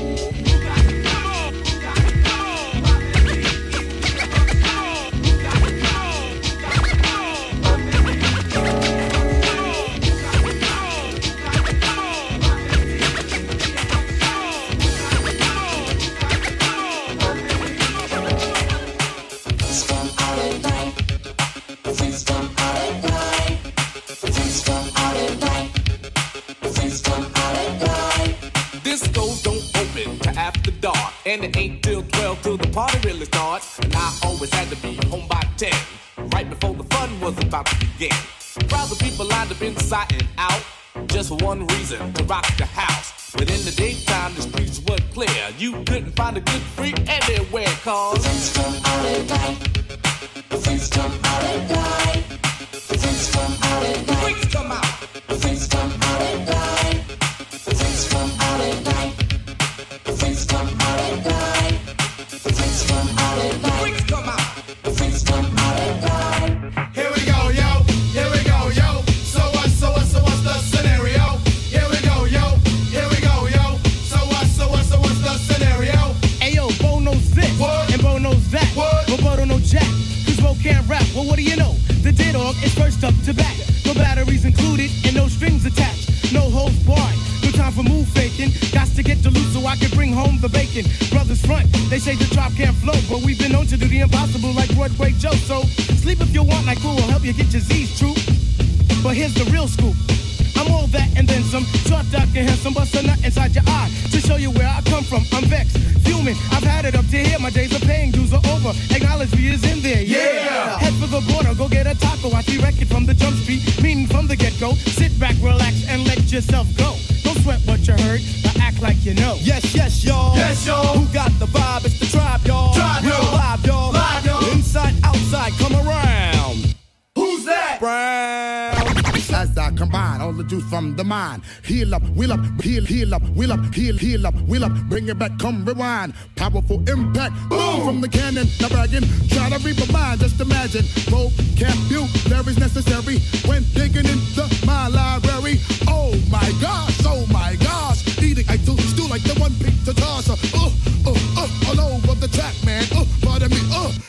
And it ain't till twelve till the party really starts. And I always had to be home by ten, right before the fun was about to begin. Crowds of people lined up inside and out, just for one reason, to rock the house. But in the daytime, the streets were clear. You couldn't find a good freak anywhere, cause the freaks come out at night. The freaks come out at night. The freaks come out at night. The freaks come out. The freaks come out at night. The freaks come out at night. The freaks come out at night. The freaks come out at night. The freaks come out. The freaks come out at night. Here we go, yo. Here we go, yo. So what, so what, so what's the scenario? Here we go, yo. Here we go, yo. So what, so what, so what's the scenario? Ayo, Bo knows this, what? And Bo knows that. What? But Bo don't know jack, cause Bo can't rap. Well, what do you know? The D-Dog is first up to bat. No batteries included and no strings attached. No holds barred. No time for move faking. Got to get to loose so I can bring home the bacon. Brothers front, they say the drop can't flow, but we've been known to do the impossible like Broadway Joe. So sleep if you want, like cool will help you get your Z's true. But here's the real scoop. I'm all that and then some. Short, dark, and handsome, bust a nut inside your eye to show you where I come from. I'm vexed, fuming. I've had it up to here. My days of paying dues are over. Acknowledge me is in there. Yeah. yeah. Head for the border, go get a taco. I direct it from the jump street, meaning from the get-go. Sit back, relax, and let yourself go. Don't sweat what you heard, but act like you know. Yes, yes, y'all. Yes, y'all. Who got the vibe? It's the tribe, y'all. Tribe, Real y'all. live, y'all. Live, y'all. Inside, outside, come around. Who's that? Brown. As I combine all the juice from the mind. Heal up, wheel up, heal, heal up, wheel up, heal, heal up, wheel up, bring it back, come rewind. Powerful impact, boom, from the cannon, now bragging. Try to reap a mind, just imagine. Vocabulary is necessary when digging into my library. Oh my gosh, oh my gosh. Eating, I do stew like the one picked to toss. Uh, uh, uh, all over the track, man. Uh, pardon me, uh,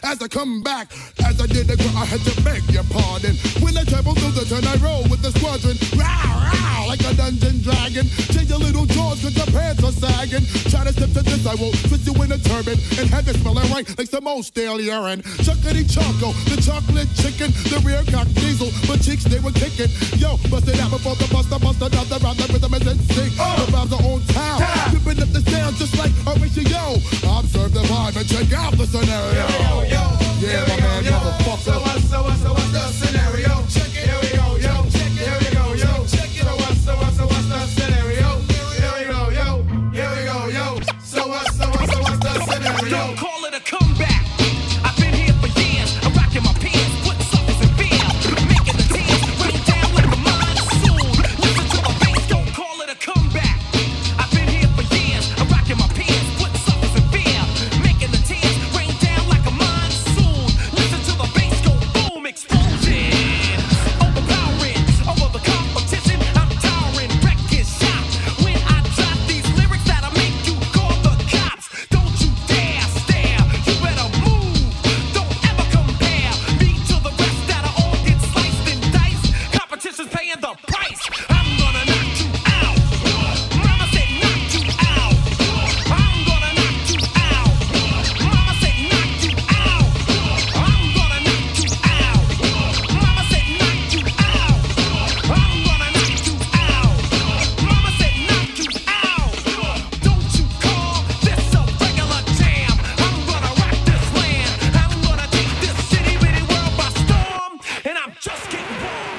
as I come back. As I did the girl, I had to beg your pardon. When I travel through the turn, I roll with the squadron. Row, row, like a dungeon dragon. Change your little jaws cause your pants are sagging. Try to step to this, I will twist you in a turban and have it smelling right like some old stale urine. Chuckity choco, the chocolate chicken, the rear cock diesel, but cheeks they were kicking. Yo, bust it out before the buster, bust another round, the rhythm is in sync. The vibes are on town, ripping up the sound just like a ratio. Observe the vibe and check out the scenario. Yo, yo, yeah, my man, motherfucker. So what, so what, so what's the scenario? Check it. Here we go, yo. Check it. Here we go, yo. Check it. So what, so what, so what's the scenario? Here we go, yo. Here we go, yo. So what, so what, so what's the scenario? Don't call it a comeback. I've been here for years. I'm rocking my pants, putting suckers in fear, making the tears rain down like a monsoon. Listen to the bass, don't call it a comeback. I've been here for years. I'm rocking my pants, putting suckers in fear, making the tears rain down like a monsoon. Listen to the bass go boom, explosion, overpowering over the competition. I'm towering, wrecking shop. When I drop these lyrics that'll make you call the cops. Don't you dare stare, you better move. Don't ever compare me to the rest that'll all get sliced and diced. Competition's paying the price. I'm gonna knock you out. Mama said knock you out. I'm gonna knock you out. Mama said knock you out. I'm gonna knock you out. Mama said knock you out. I'm gonna knock you out. Mama said knock you out. Don't you call this a regular jam. I'm gonna rock this land. I'm gonna take this city bitty world by storm. And I'm just getting warm.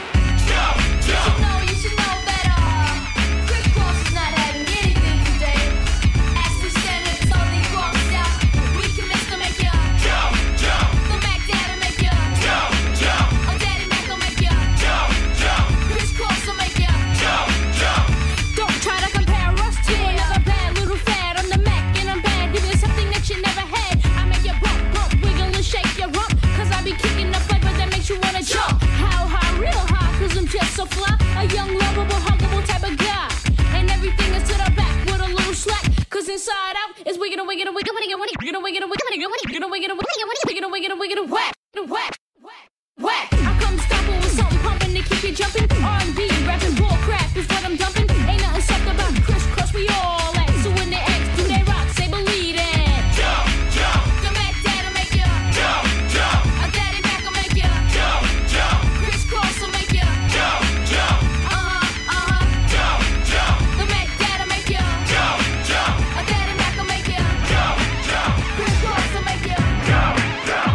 You know, you should know that uh, Chris Cross is not having anything today. As we stand at the only cross out, we can miss to make ya jump, jump. The Mac Dad'll make ya jump, jump. Oh, Daddy Mac will make ya jump, jump. Chris Cross will make ya jump, jump. Don't try to compare us to another bad little fad. I'm the Mac and I'm bad. Give you something that you never had. I make you bump, bump, wiggle and shake your rump. Cause I be kicking the flavor that makes you wanna jump. How high, real high, cause I'm just so fly. A young, lovable, huggable type of guy. And everything is to the back with a little slack. Cause inside out is wiggin' a wiggin' a wiggin' a wiggin' a wiggin' a wiggin' a wiggin' a wiggin' a wiggin' a wiggin' a wiggin' a wiggin' a wiggin' a whack, whack, whack. I come stomping with something pumping to keep you jumping. R and B, rapping, bull crap is what I'm dumping. Ain't nothing soft about Chris Cross, we all at. So when they ask, do they rock, say believe it. Jump, jump. The Mac Dad'll make ya jump, jump. A Daddy Mac will make ya jump, jump. Chris Cross will make ya jump, jump. Uh-huh, uh-huh. Jump, jump. The Mac Dad'll make ya jump, jump. A Daddy Mac will make ya jump, jump. Chris Cross will make ya jump, jump.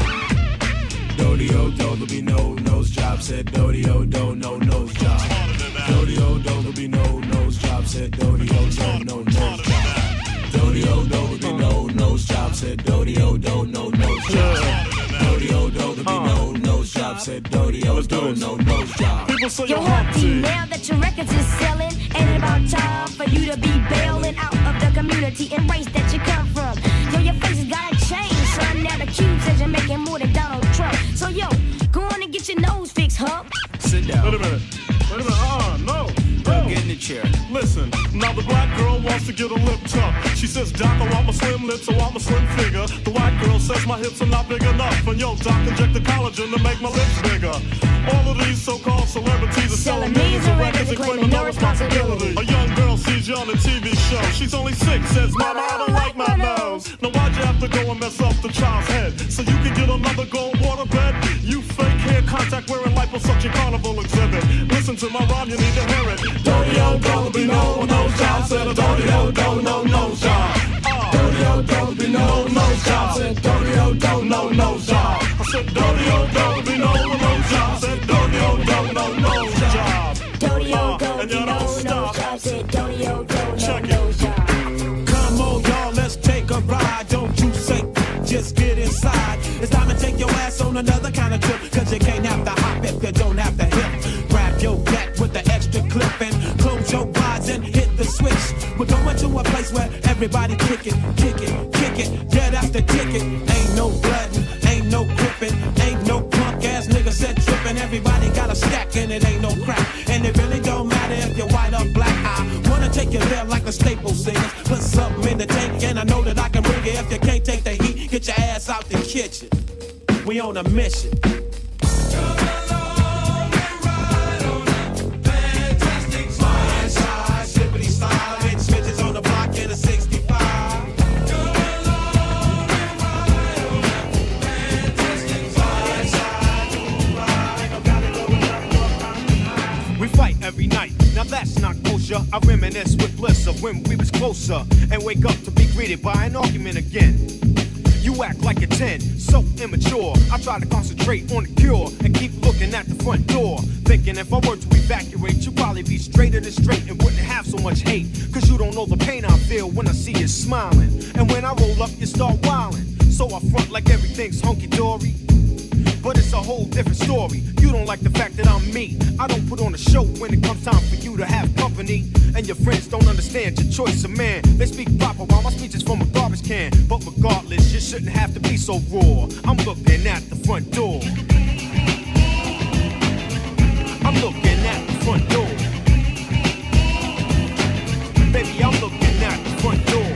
Dodio, do, there'll be no nose job. Said Dodio, do, no nose job. Dodio, do, there'll be no nose job. Said Dodio, do, no nose job. Dodio, do, there'll be no nose job. Said Dodio, do, no nose job. Dodio, do, there'll be no nose job. Said Dodio, do, no nose job. Yo, Humpty, now that your records is selling, ain't it about time for you to be bailing out of the community and race that you come from? Yo, your face has gotta change, son. Now the cube says you're making more than Donald Trump. So, yo, go on and get your nose fixed, Hump. Sit down. Wait a minute. Wait a minute. Uh-uh, no. Go get in the chair. Listen, now the black girl wants to get a lip tuck. She says, Doc, I want my slim lips, I want my slim figure. The white girl says my hips are not big enough. And yo, Doc, inject the collagen to make my lips bigger. All of these so-called celebrities are selling millions of records and claiming no responsibility. A young girl sees you on a T V show. She's only six, says, Mama, I don't like my nose. Now why'd you have to go and mess up the child's head? So you can get another gold waterbed? You fake hair contact wearing liposuction carnival exhibit. Listen to my rhyme, you need to hear it. Dodio, don't be no nose job. Said a Dodio, don't no nose job. Dodio, don't be no nose job. Said Dodio, don't no nose job. I said Dodio, don't be no nose job. Said Dodio, don't no nose job. Dodio, don't be no nose job. Said Dodio, don't no nose job. Come on, y'all, let's take a ride. Don't you say, just get inside. It's time to take your ass on another kind of trip. Cause you can't have to hop if you don't have to hip. Grab your gat with the extra clip and close your eyes and hit the switch. We're going to a place where everybody kick it, kick it, kick it. Yeah, that's the ticket. Ain't no bloodin', ain't no gripping, ain't no punk ass nigga set tripping. Everybody got a stack and it ain't no crack. And it really don't matter if you're white or black. I wanna take you there like a staple singers. Put something in the tank and I know that I can bring it. If you can't take the heat, get your ass out the kitchen. We on a mission. Every night, now that's not kosher. I reminisce with bliss of when we was closer, and wake up to be greeted by an argument again. You act like a ten, so immature. I try to concentrate on the cure and keep looking at the front door, thinking if I were to evacuate, you'd probably be straighter than straight and wouldn't have so much hate. Cause you don't know the pain I feel when I see you smiling, and when I roll up, you start wilding. So I front like everything's hunky-dory, but it's a whole different story. You don't like the fact that I'm me. I don't put on a show when it comes time for you to have company. And your friends don't understand your choice of man. They speak proper while my speech is from a garbage can. But regardless, you shouldn't have to be so raw. I'm looking at the front door. I'm looking at the front door. Baby, I'm looking at the front door.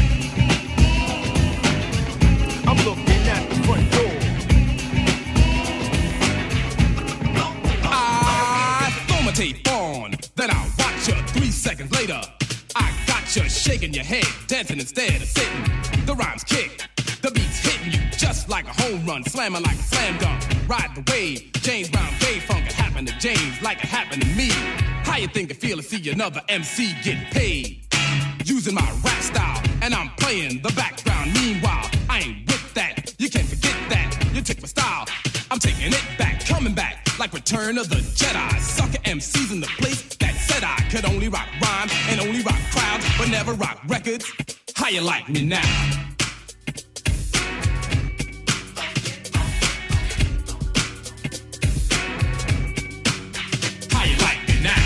I'm looking at the front door. Tape on, then I'll watch you three seconds later. I got you shaking your head, dancing instead of sitting. The rhymes kick, the beat's hitting you just like a home run, slamming like a slam dunk. Ride the wave, James Brown, Dave Funk. It happened to James like it happened to me. How you think it feel to see another M C get paid? Using my rap style, and I'm playing the background. Meanwhile, I ain't with that. You can't forget that. You took my style, I'm taking it back, coming back. Like Return of the Jedi. Sucker M Cs in the place that said I could only rock rhymes and only rock crowds, but never rock records. How you like me now? How you like me now?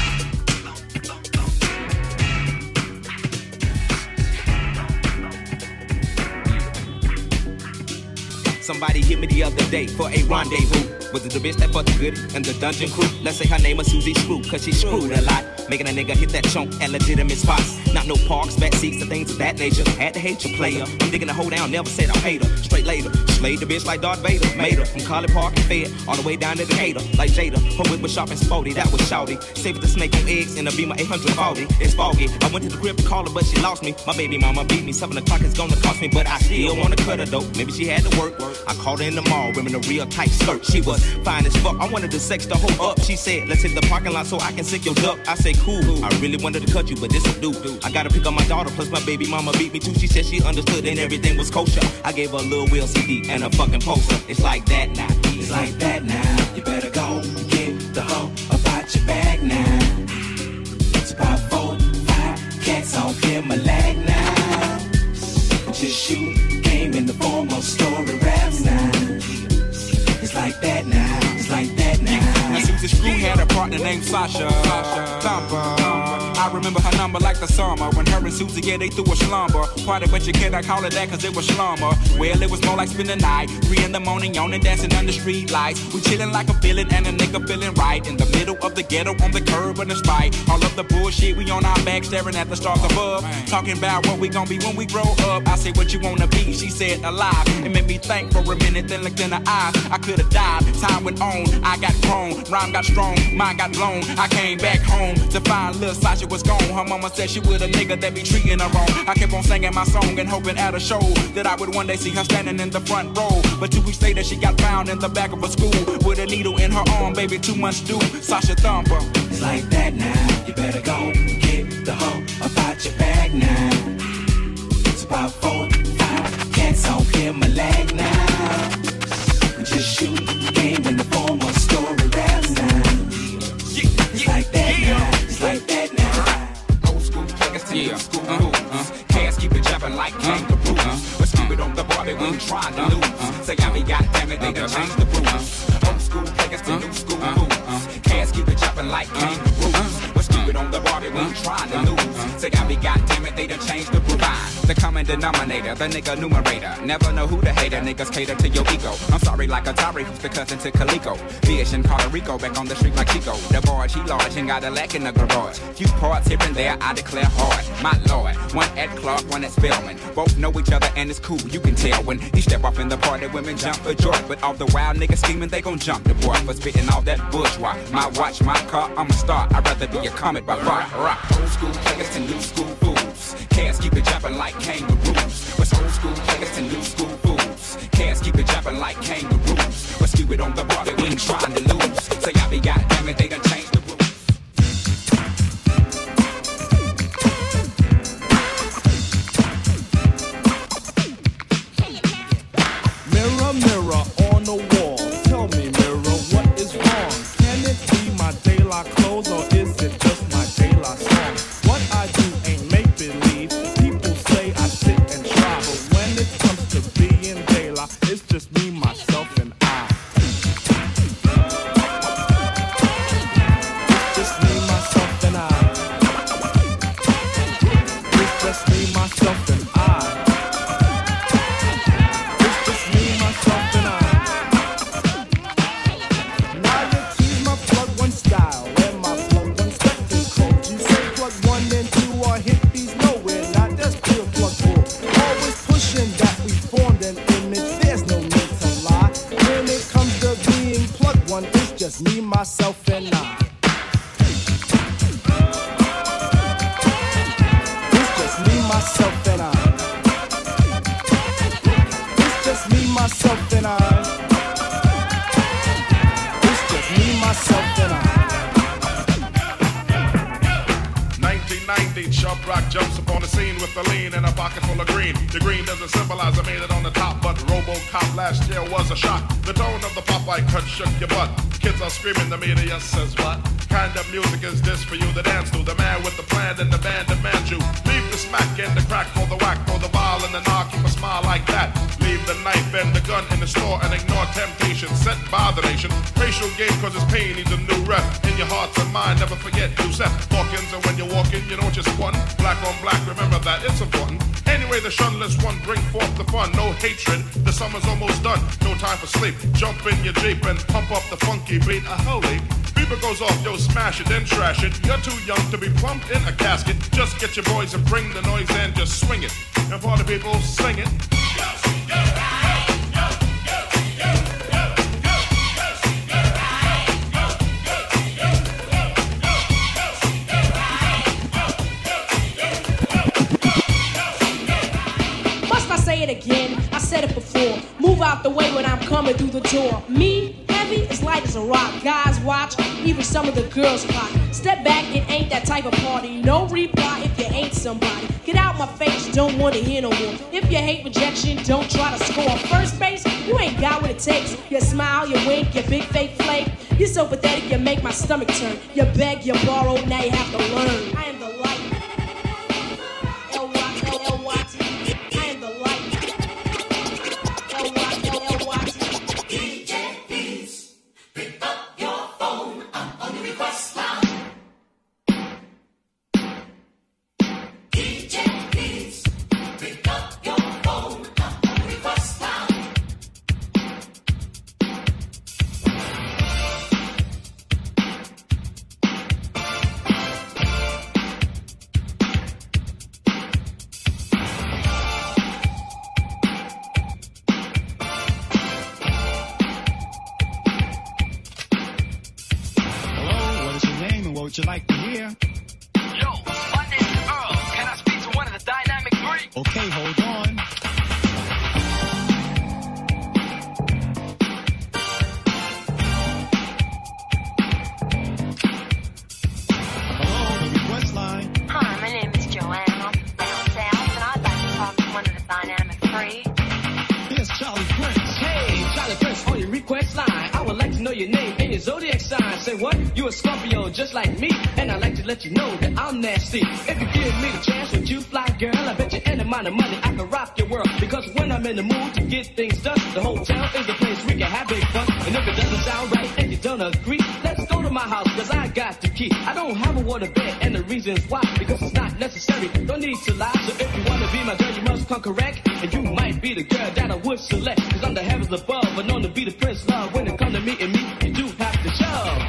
Somebody hit me the other day for a rendezvous. Was it the bitch that fucked the goodie and the dungeon crew? Let's say her name was Susie Screw, cause she screwed a lot, making a nigga hit that chunk at legitimate spots. Not no parks, back seats, and things of that nature. Had to hate your player. I'm digging the hoe down, never said I hate her. Straight later, slayed the bitch like Darth Vader. Made her from College Park and Fed, all the way down to Decatur. Like Jada, her whip was sharp and sporty, that was shouty. Saved the snake on eggs in a Beamer eight forty. It's foggy, I went to the crib to call her, but she lost me. My baby mama beat me, seven o'clock is gonna cost me. But I still wanna cut her though, maybe she had to work. I called her in the mall, wearing a real tight skirt. She was fine as fuck, I wanted to sex the hoe up. She said, let's hit the parking lot so I can sick your duck. I said, cool, I really wanted to cut you, but this will do. I gotta pick up my daughter, plus my baby mama beat me too. She said she understood and everything was kosher. I gave her a little Will C D and a fucking poster. It's like that now. It's like that now. You better go get the hoe about your bag now. It's about four, five cats on him, a lag now. Just shoot game in the form of story raps now. It's like that now. It's like that now. Now Susie Screw had a partner named Sasha. Sasha. Thumper. I remember her number like the summer. When her and Susie, yeah, they threw a slumber party, but you cannot call it that cause it was slumber. Well, it was more like spending the night. Three in the morning, yawning, dancing under street lights. We chilling like a villain and a nigga feeling right. In the middle of the ghetto, on the curb and the spite. All of the bullshit, we on our back staring at the stars above. Talking about what we gon' be when we grow up. I said, what you wanna be? She said, alive. It made me think for a minute, then looked in her eyes. I could've died. Time went on, I got grown. Rhyme got strong, mine got blown. I came back home to find little Sasha was gone. Her mama said she with a nigga that be treating her wrong. I kept on singing my song and hoping at a show that I would one day see her standing in the front row. But two weeks later she got found in the back of a school with a needle in her arm, baby, two months due. Sasha Thumper. It's like that now. You better go get the hoe about your bag now. It's about four, five cats on him, a lag now. Just shoot game in the form of story raps now. It's like that now. It's like that now. Yeah, uh, uh, cats keep it jumping like kangaroos. Uh, but stupid on the body when we trying to lose. Say, I mean, goddamn it, they done changed the rules. Old school players to new school rules. Cats keep it jumping like kangaroos. But stupid on the body when we trying to lose. Say, I mean, goddamn it, they done changed the rules. The common common denominator, the nigga numerator. Never know who the hater, niggas cater to your ego. I'm sorry like Atari, who's the cousin to Calico. Fish in Puerto Rico, back on the street like Chico. The barge, he large and got a lack in the garage. Few parts here and there, I declare hard. My lord, one at Clark, one at Spellman. Both know each other and it's cool, you can tell when he step off in the party, women jump for joy. But all the wild niggas scheming, they gon' jump the boy for spitting all that bourgeois. My watch, my car, I'm a star. I'd rather be a comet by far. Rock, old school players to new school fools. Cats keep it jumping like kangaroos. What's old school players to new school fools? Cats keep it jumping like kangaroos. What's stupid on the bar that we ain't trying to lose? Say I be goddamn it, they done changed the rules. Mirror, mirror on the wall, tell me, mirror, what is wrong? Can it be my De La clothes or is it just my De La song? What I do ain't make believe. People say I sit and try, but when it comes to being De La, it's just me, myself, and I. It's just me, myself, and I. It's just me, myself, and I. Just me, myself, and I. It's just me, myself, and I. It's just me, myself, and I. It's just me, myself, and I. nineteen ninety, Chubb Rock jumps upon the scene with the lean and a pocket full of green. The green doesn't symbolize I made it on the top, but RoboCop last year was a shock. The tone of the Popeye cut shook your butt. Kids are screaming, the media says what? Kind of music is this for you to dance to? The man with the plan and the band demands you. Leave the smack and the crack for the whack, for the ball and the knock, keep a smile like that. Leave the knife and the gun in the store and ignore temptation sent by the nation. Racial game cause it's pain needs a new rep. In your hearts and mind, never forget you set Hawkins, and when you walk in, you know just one. Black on black, remember that, it's important. Anyway, the shunless one bring forth the fun. No hatred, the summer's almost done. No time for sleep. Jump in your Jeep and pump up the funky beat. A holy beeper goes off, yo, smash it, then trash it. You're too young to be plumped in a casket. Just get your boys and bring the noise and just swing it. And party people, sing it. Say it again, I said it before. Move out the way when I'm coming through the door. Me, heavy, as light as a rock. Guys watch, even some of the girls pop. Step back, it ain't that type of party. No reply if you ain't somebody. Get out my face, don't want to hear no more. If you hate rejection, don't try to score. First base, you ain't got what it takes. You smile, you wink, you big fake flake. You're so pathetic, you make my stomach turn. You beg, you borrow, now you have to learn. I am the light. L Y T, L Y T. Would you like to hear? Yo, my name is Earl. Can I speak to one of the Dynamic Three? Okay, hold on. Hello, the request line. Hi, my name is Joanne. I'm from down south, and I'd like to talk to one of the Dynamic Three. Here's Charlie Prince. Hey, Charlie Prince on your request line. I would like to know your name and your zodiac sign. Say what? You a Scorpio just like me, and I'd like to let you know that I'm nasty. If you give me the chance, would you fly, girl? I bet you any amount of money I can rock your world. Because when I'm in the mood to get things done, the hotel is the place we can have big fun. And if it doesn't sound right and you don't agree, let's go to my house. house, cause I got the key. I don't have a water bed, and the reason's why, because it's not necessary. Don't need to lie, so if you wanna be my girl, you must come correct. And you might be the girl that I would select, cause I'm the heavens above, but known to be the prince love. When it comes to meeting me, you do have to shove.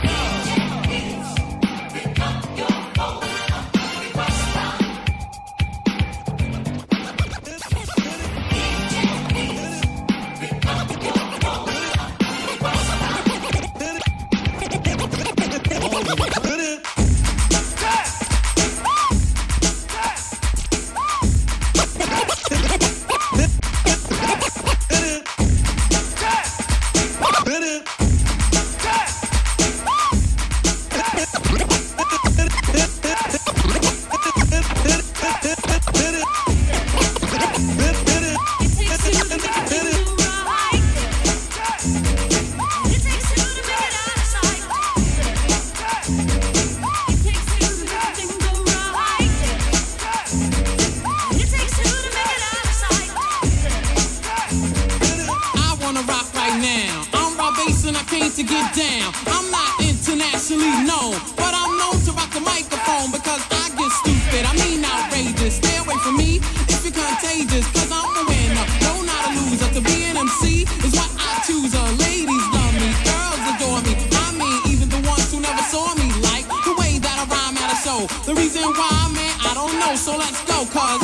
To get down, I'm not internationally known, but I'm known to rock the microphone because I get stupid. I mean outrageous. Stay away from me if you're contagious, cause I'm a winner, no not a loser. To be an M C is what I choose. Uh, ladies love me, girls adore me. I mean even the ones who never saw me like the way that I rhyme at a show. The reason why, man, I don't know. So let's go, cause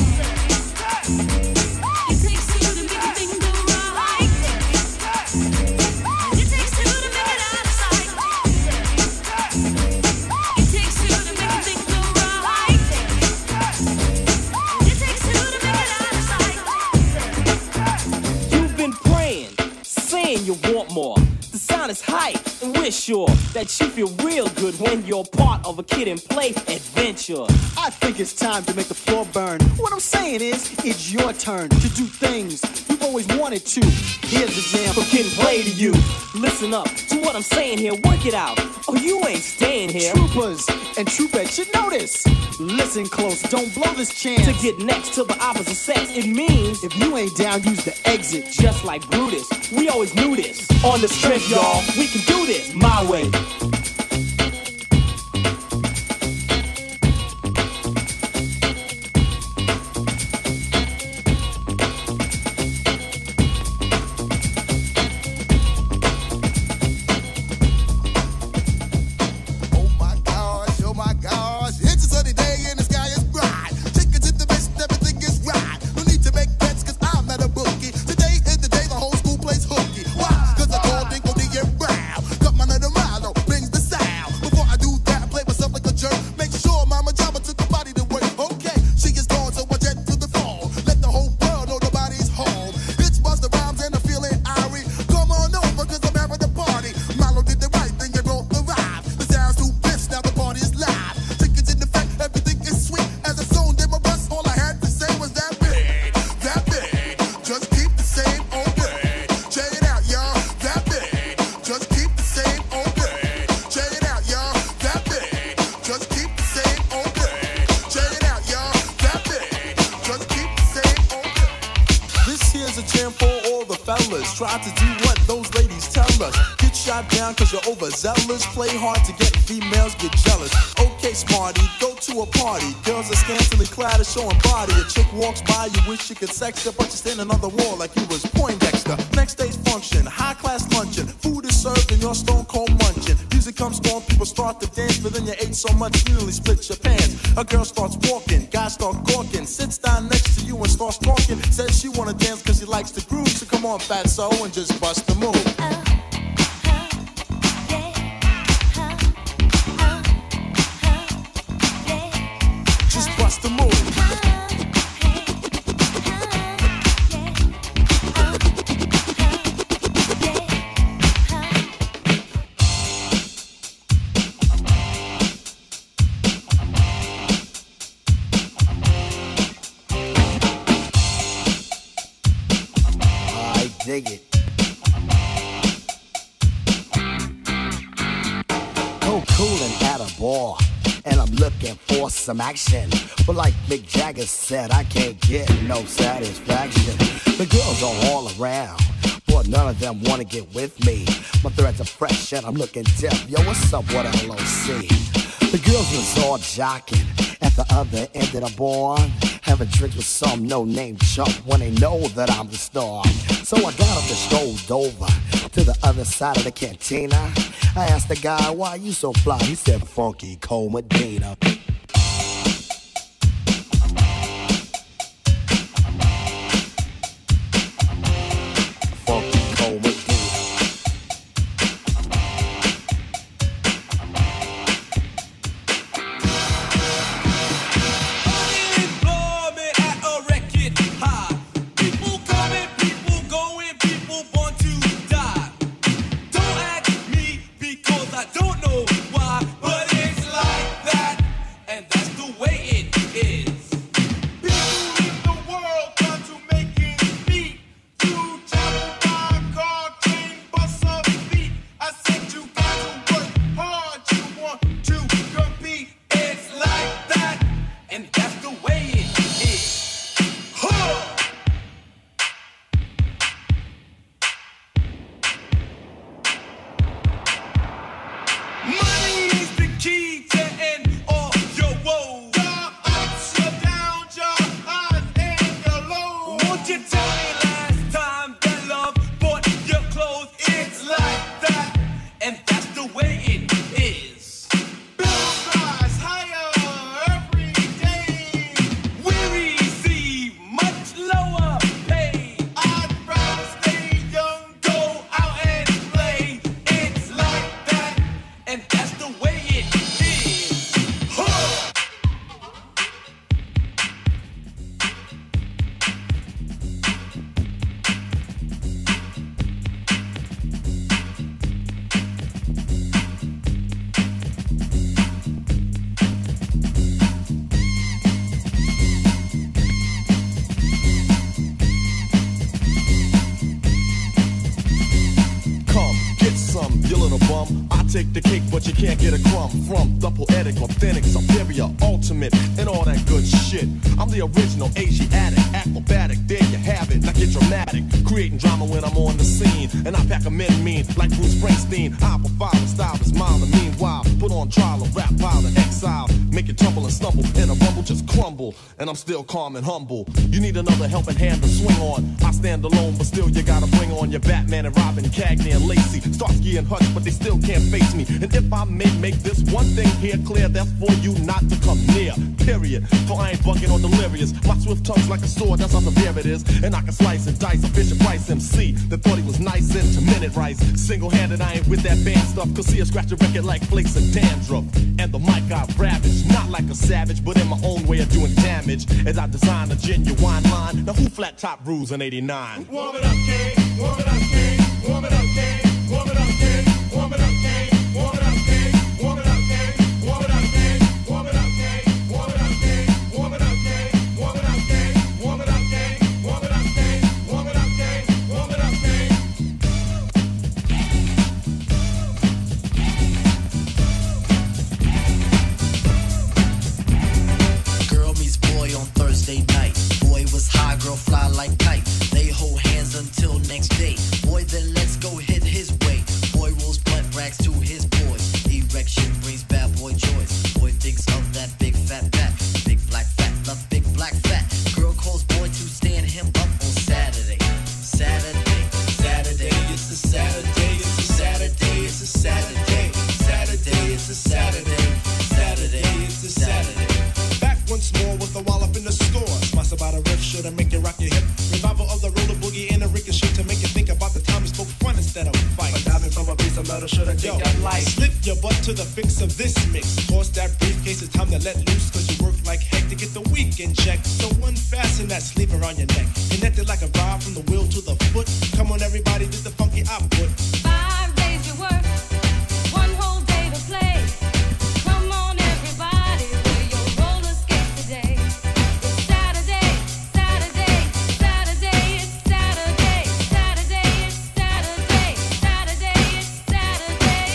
you want more. The sound is hype, and we're sure that you feel real good when you're part of a Kid and Play adventure. I think it's time to make the floor burn. What I'm saying is, it's your turn to do things you've always wanted to. Here's the jam from Kid and Play to you. Listen up to what I'm saying here, work it out. Oh, you ain't staying here. Troopers and troopettes should know this. Listen close, don't blow this chance. To get next to the opposite sex, it means if you ain't down, use the exit. Just like Brutus, we always knew this. On the strip, y'all, we can do this my way. Try to do what those ladies tell us. Get shot down cause you're overzealous. Play hard to get females, get jealous. Okay, smarty, go to a party. Girls are scantily clad and showing body. A chick walks by, you wish you could sex her, but you're standing on the wall like you was Poindexter. Next day's function, high class luncheon. Food is served and you're stone cold munching. Music comes on, people start to dance, but then you ate so much you nearly split your pants. A girl starts walking, guys start gawking, sits down next to you and starts talking. Says she wanna dance cause she likes the groove, so come on fatso and just bust the move. Just bust the move. Dig it. Go coolin' at a bar, and I'm looking for some action. But like Mick Jagger said, I can't get no satisfaction. The girls are all around, but but none of them wanna get with me. My threads are fresh and I'm looking deaf. Yo, what's up, what L O C? The girls was all jocking at the other end of the bar, having drinks with some no-name chump when they know that I'm the star. So I got up and strolled over to the other side of the cantina. I asked the guy, why you so fly? He said, Funky Cole Medina. Take the cake, but you can't get a crumb from the poetic, authentic, superior, ultimate, and all that good shit. I'm the original Asiatic, acrobatic, there you have it. Now get dramatic, creating drama when I'm on the scene. And I pack a men mean, like Bruce Springsteen. I provide a style that's mild and meanwhile, put on trial, a rap pile of exile. Make it tumble and stumble, and a rumble just crumble. And I'm still calm and humble. You need another helping hand to swing on. I stand alone, but still you gotta bring on your Batman and Robin, Cagney and Lacey. Starsky and Hutch, but they still can't face me. And if I may make this one thing here clear, that's for you not to come near, period. For I ain't bugging or delirious. My swift tongue's like a sword, that's how severe it is. And I can slice and dice a Fisher Price M C that thought he was nice into minute rice. Single-handed, I ain't with that band stuff, cause see I scratch a record like flakes of dandruff. And the mic I ravaged, not like a savage, but in my own way of doing damage. As I design a genuine line. Now who flat top rules in eighty-nine? Warm it up, King. Warm it up, King. Warm it up, King. Warm it up, King. Warm it up, King. Warm it up, King. Warm it up, King. Warm it up, King. Warm it up, King. Warm it up, King. Warm it up, King. Warm it up, King. Warm it up, King. Warm it up, King. Warm it up, King. Warm it up, King. Girl meets boy on Thursday night. Boy was high, girl fly like kite. They hold hands until next day. Boy, then let's go hit his way. Boy rolls blunt racks to his boy. Erection brings bad boy joys. Boy thinks of that big fat fat. Big black fat, love big black fat. Girl calls boy to stand him up on Saturday. Saturday, Saturday, it's a Saturday, it's a Saturday, it's a Saturday. Saturday, it's a Saturday. Saturday, it's a Saturday. Back once more with a wallop in the store. Smash about a riff, should I make you rock your hip? Revival of the roller boogie and a ricochet to make you think about the time we spoke fun instead of fight. But diving from a piece of metal, should I take that life? Slip your butt to the fix of this mix. Toss that briefcase, it's time to let loose. Cause you work like heck to get the weekend check. So unfasten that sleeve around your neck. Connected like a vibe from the wheel to the foot. Come on everybody, do the funky output. Five days you work, one whole day to play. Come on everybody, wear your roller skates today. It's Saturday, Saturday, Saturday, it's Saturday, Saturday, it's Saturday, Saturday, it's Saturday,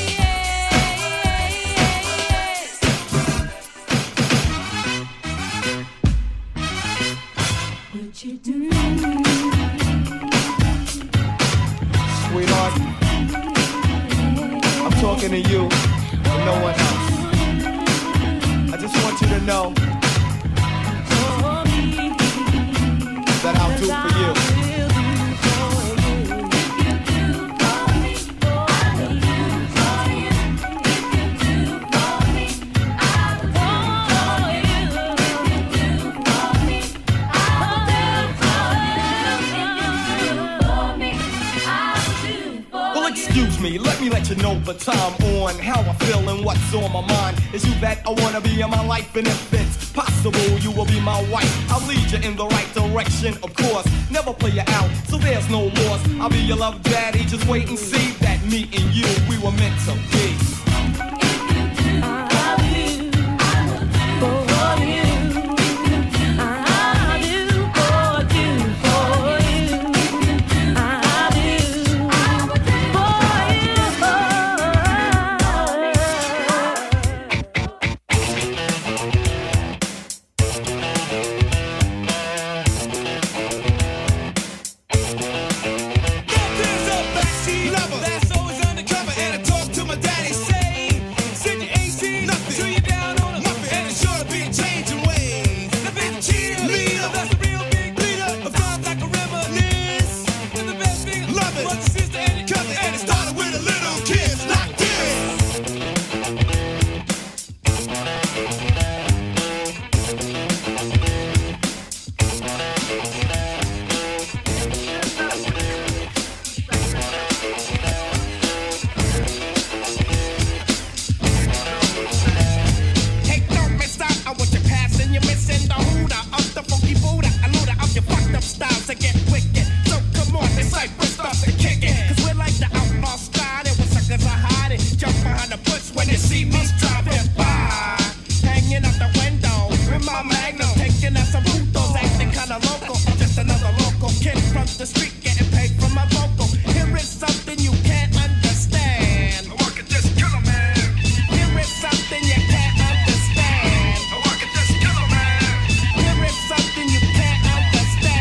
yeah. What you do? talking to you and no one else. I just want you to know that I'll do for you. Excuse me, let me let you know the time on how I feel and what's on my mind. Is you that I wanna be in my life, and if it's possible, you will be my wife. I'll lead you in the right direction, of course. Never play you out, so there's no loss. I'll be your love daddy, just wait and see that me and you, we were meant to be. That's always undercover, and I talk to my daddy, say, send your A C, till you down on a muffin, and it's sure to be a changing ways. The big cheerleader, that's a real big leader, a vibe like a reminisce. And the best thing, love it, was your sister and your cousin, and it started with a little kiss like this. To get wicked, so come on, this cypress start to kick it. Cause we're like the outlaw style, and when suckers are hiding, jump behind the bush when they see me driving by. Hanging out the window with my magnum, taking out some putos, acting kinda local. I'm just another local kid from the street, getting paid for my vocal. Here is something you can't understand. I could just kill a man. Here is something you can't understand. I could just kill a man. Here is something you can't understand.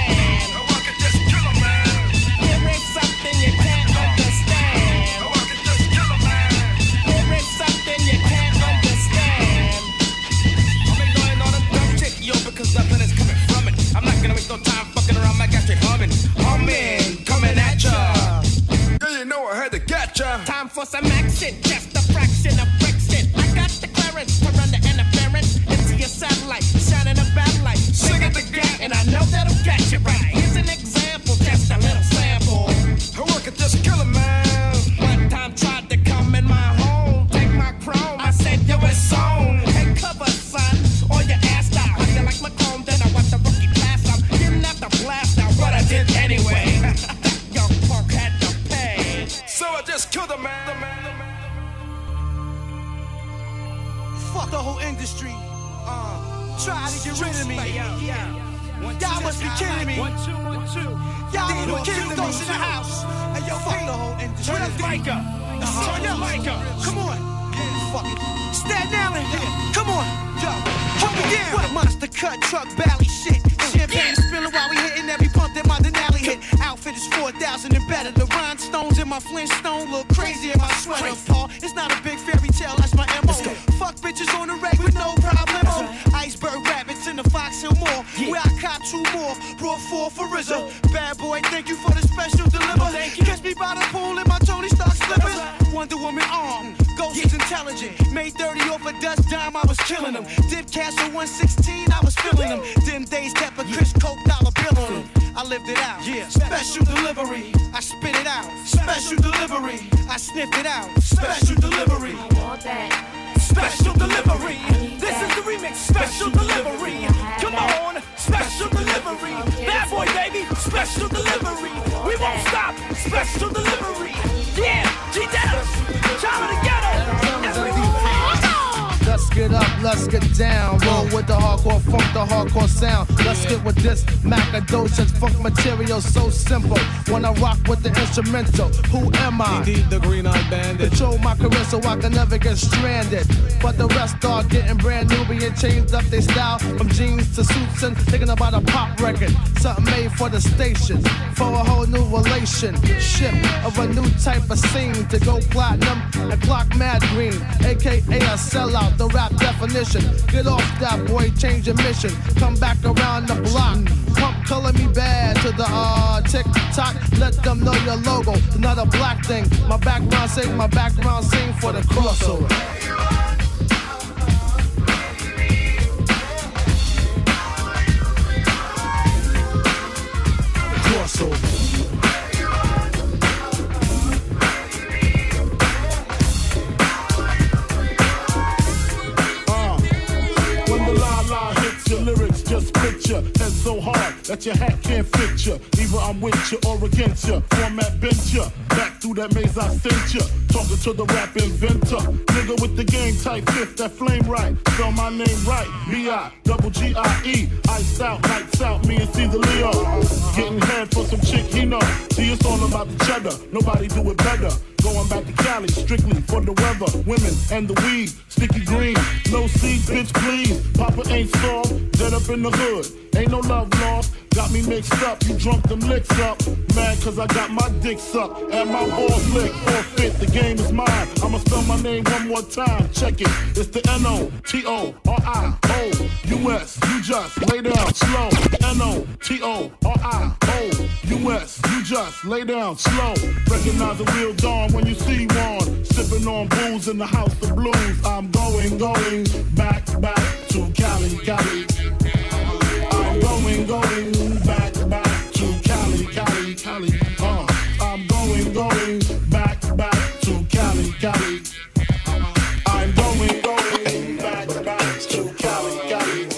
Cause nothing is coming from it. I'm not gonna waste no time fucking around, I got straight humming. Humming, coming at ya. Yeah, you know I had to get ya. Time for some action, just a fraction of friction. I got the clearance to run the interference into your satellite, shining a bad light. Sing it again, and I know that'll get you right. Here's an example, just a little sample. I could just kill a man. One time tried to come in my home, take my chrome. I said, yo, it's on. Take cover, son, or your ass out. How do you like my chrome? Then I watch the rookie pass out. Didn't have to blast out, but I did anyway. That young punk had to pay. So I just killed a man. The man, the man. Fuck the whole industry. Uh, try to get rid of me. Y'all must be kidding me. One, two, one, two. Y'all ain't no kidding those in the house. Hey, yo, fuck the whole industry. Turn the mic up. Turn the mic up. Come on. Fuck it. Staten Island. Come on. Yo, hold me down. What a monster cut, truck, bally shit. Champagne spilling while we hitting every pump that my Denali hit. Outfit is four thousand and better. The rhinestones in my Flintstone look crazy in my sweater, Paul. It's not a big fairy tale, that's my M O. Fuck bitches on the reg with no problem. Iceberg rabbits in the Fox Hill Mall. Where I cop two more, brought four for R Z A. Bad boy, thank you for the special deliver. Catch me by the pool in my Tony Stark slippers. Wonder Woman arm, Ghost is intelligent. Made thirty off a dust dime, I was killing them. Dip Castle one sixteen, I was filling them. Them days, Pepper, Chris, Coke, dollar bill on them. I lived it out. Yeah. Special delivery, I spit it out. Special delivery, I sniffed it out. Special delivery. I want that. Special delivery. This is the remix. Special delivery. Come on. Special delivery. Bad boy, baby. Special delivery. We won't stop. Special delivery. Yeah. G-Dubs. Child of the ghetto. Let's get up, let's get down. Roll with the hardcore funk, the hardcore sound. Let's get with this Macadocious funk material so simple. When I rock with the instrumental, who am I? Indeed, the Green Eyed Bandit. Control my career so I can never get stranded. But the rest are getting brand new, being changed up their style from jeans to suits and thinking about a pop record, something made for the stations, for a whole new relationship of a new type of scene to go platinum and clock mad green, aka a sellout, the rap definition. Get off that boy, change your mission, come back around the block. Pump color me bad to the uh, tick tock. Let them know your logo. It's not a black thing. My background sing, my background sing for the crossover. Crossover. Your lyrics just picture head so hard that your hat can't fit you. Either I'm with you or against you. Format bent you. Back through that maze I sent you. Talking to the rap inventor. Nigga with the game type fifth that flame right. Spell my name right. B I double G I E. Iced out, lights out, me and Caesar Leo. Getting head for some chick he know. See, it's all about the cheddar. Nobody do it better. Going back to Cali, strictly for the weather, women and the weed, sticky green, no seed, bitch please. Papa ain't soft, dead up in the hood, ain't no love lost. Got me mixed up, you drunk them licks up. Mad cause I got my dick sucked and my balls licked. Forfeit, the game is mine. I'ma spell my name one more time, check it. It's the N O T O R I O U S. You just lay down slow. N O T O R I O U S. You just lay down slow. Recognize a real dawn when you see one. Sipping on booze in the house of blues. I'm going, going back, back to Cali, Cali. I'm going, going back, back to Cali, Cali, Cali. Uh, I'm going, going back, back to Cali, Cali. I'm going, going back, back to Cali, Cali.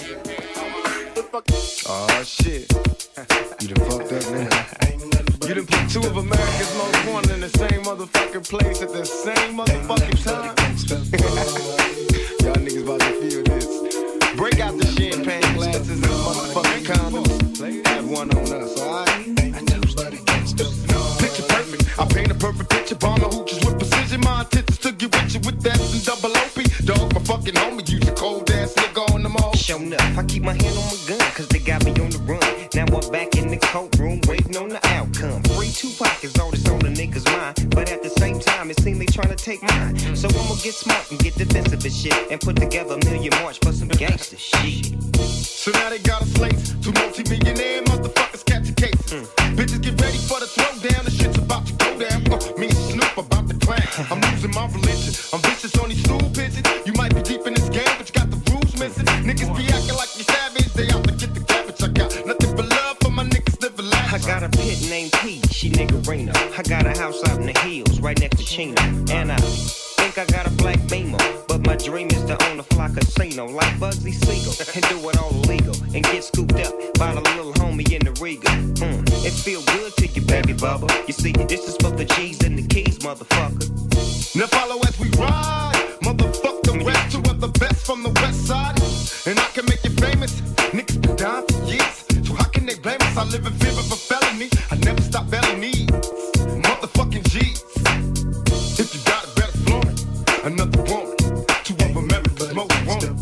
Oh shit. You done fucked up now. You done put two of America's most wanted in the same motherfucking place at the same motherfucking time. Y'all niggas about to feel this. Break out the champagne glasses and motherfucking condoms. Have one on us, alright? Picture perfect. I paint a perfect picture. Bomb the hooches with precision. My intentions to get with you with that and double O P. Dog, my fucking homie. Use a cold ass nigga on the mall. Showing up. I keep my hand on my gun cause they got me on the run. Now I'm back in the courtroom waiting on the outcome. Free Tupac is all that's on the niggas' mind. But at the same time, it seems they trying to take mine. So I'ma get smart and get defensive and shit. And put together a million march for some gangster shit. So now they got us laced. Two multi-millionaire motherfuckers catching cases. Mm. Bitches get ready for the throwdown. The shit's about to go down. Uh, me and Snoop about to clown. I'm losing my religion. I'm vicious on these stool pigeons. You might be deep in this game, but you got the rules missing. Niggas be acting like you savage. They out to get the cabbage. I got nothing but love for my niggas living life. I got a pit named P, she niggerina. I got a house out in the hills, right next to Chino. And I think I got a black Beamer, but my dream is to own a fly casino like Bugsy Siegel and do it all illegal and get scooped up by the little homie in the Riga. Mm, it feel good to you, baby bubba. You see, this is for the G's and the keys, motherfucker. Now follow as we ride, motherfuck the rest. Two of the best from the west side, and I can make you famous. Niggas been down for years, so how can they blame us? I live in fear of a felony. I never stop belly needs, motherfucking G's. If you got it, better flaunt it. Another woman, two of America's most wanted.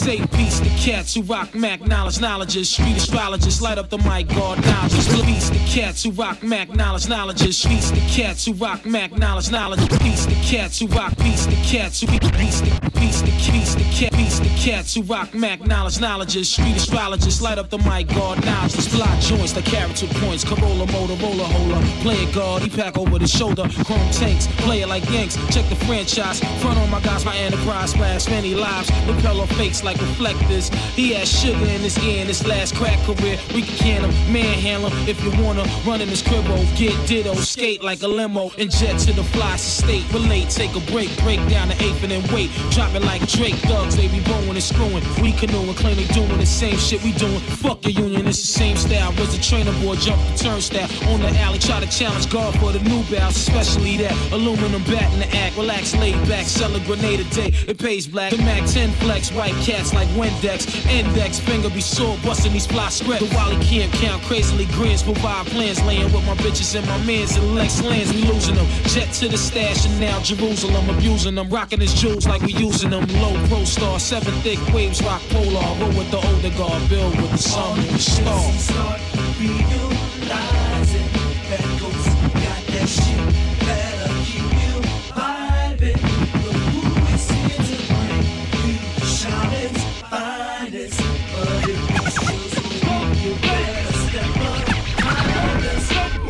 Say peace to cats who rock Mac knowledge, knowledges, street astrologists, light up the mic, guard knowledge. Peace to cats who rock Mac knowledge, knowledges, peace to cats who rock Mac knowledge, knowledge. Peace to cats who rock, peace to cats who peace to peace to peace to cat, peace to cats who rock Mac knowledge, knowledges, street astrologists, light up the mic, guard knowledge. Fly joints, the character points, Corolla, Motorola, hola, play it guard, he pack over the shoulder, chrome tanks, play it like Yanks, check the franchise, front on my guys, my enterprise, splash many lives, propeller fakes like reflectors. He has sugar in his ear in his last crack career. We can can him, manhandle him if you wanna. Run in his cribbo, get ditto, skate like a limo, and jet to the fly state. Relate, take a break, break down the eighth and then wait. Drop it like Drake, thugs, they be blowing and screwing. We canoeing, claim they doing the same shit we doing. Fuck your union, it's the same style. Was a trainer boy, jump the turnstile on the alley, try to challenge God for the new bounce, especially that aluminum bat in the act. Relax, laid back, sell a grenade a day. It pays black. The Mac ten flex, white cats like Windex. Index, finger be sore, busting these fly spread. The Wally camp count, crazily grins, provide plans. Laying with my bitches and my mans and Lex lands, we losing them. Jet to the stash and now Jerusalem, abusing them. Rocking his jewels like we using them. Low pro star, seven thick waves, rock polar. Roll with the older guard, build with the sun and the star. Realizing that ghost got that shit that'll keep you vibing. Look who is here to bring you Charlotte's finest. But if you choose me, you better step up behind us.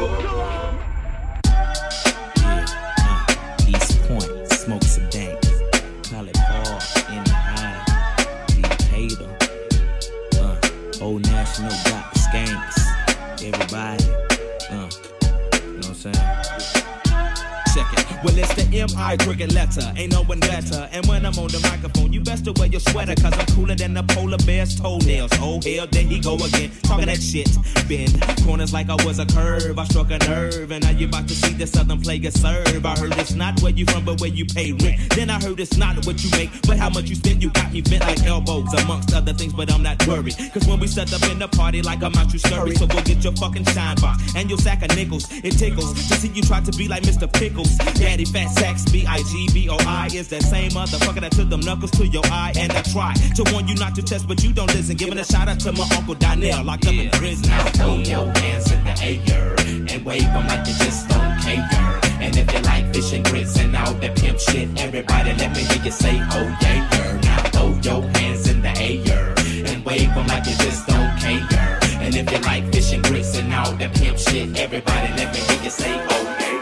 Yeah, uh, East Point, smoke some dank. Call it Paul in the high. Be hater. Uh, Old National got the skanks. Everybody, uh, you know what I'm saying? Check it. Well, it's the M I cricket letter, ain't no one better. And when I'm on the microphone, you best to wear your sweater, cause I'm cooler than the polar bear's toenails. Oh hell, there he go again, talking that shit. Bend corners like I was a curve, I struck a nerve, and now you about to see the southern player serve. I heard it's not where you from, but where you pay rent. Then I heard it's not what you make, but how much you spend. You got me bent like elbows, amongst other things, but I'm not worried, cause when we set up in the party like I'm out, you scurry. So go get your fucking shine box and your sack of nickels. It tickles to see you try to be like Mister Pickles. Daddy Fat Sacks, B I G B O I is that same motherfucker that took them knuckles to your eye. And I try to warn you not to test, but you don't listen. Giving a shout out to my Uncle Donnell, locked up in prison. Now throw your hands in the air and wave them like you just don't care. And if you like fish and grits and all that pimp shit, everybody let me hear you say, oh yeah, girl. Now throw your hands in the air and wave them like you just don't care. And if you like fish and grits and all that pimp shit, everybody let me hear you say, oh yeah, girl.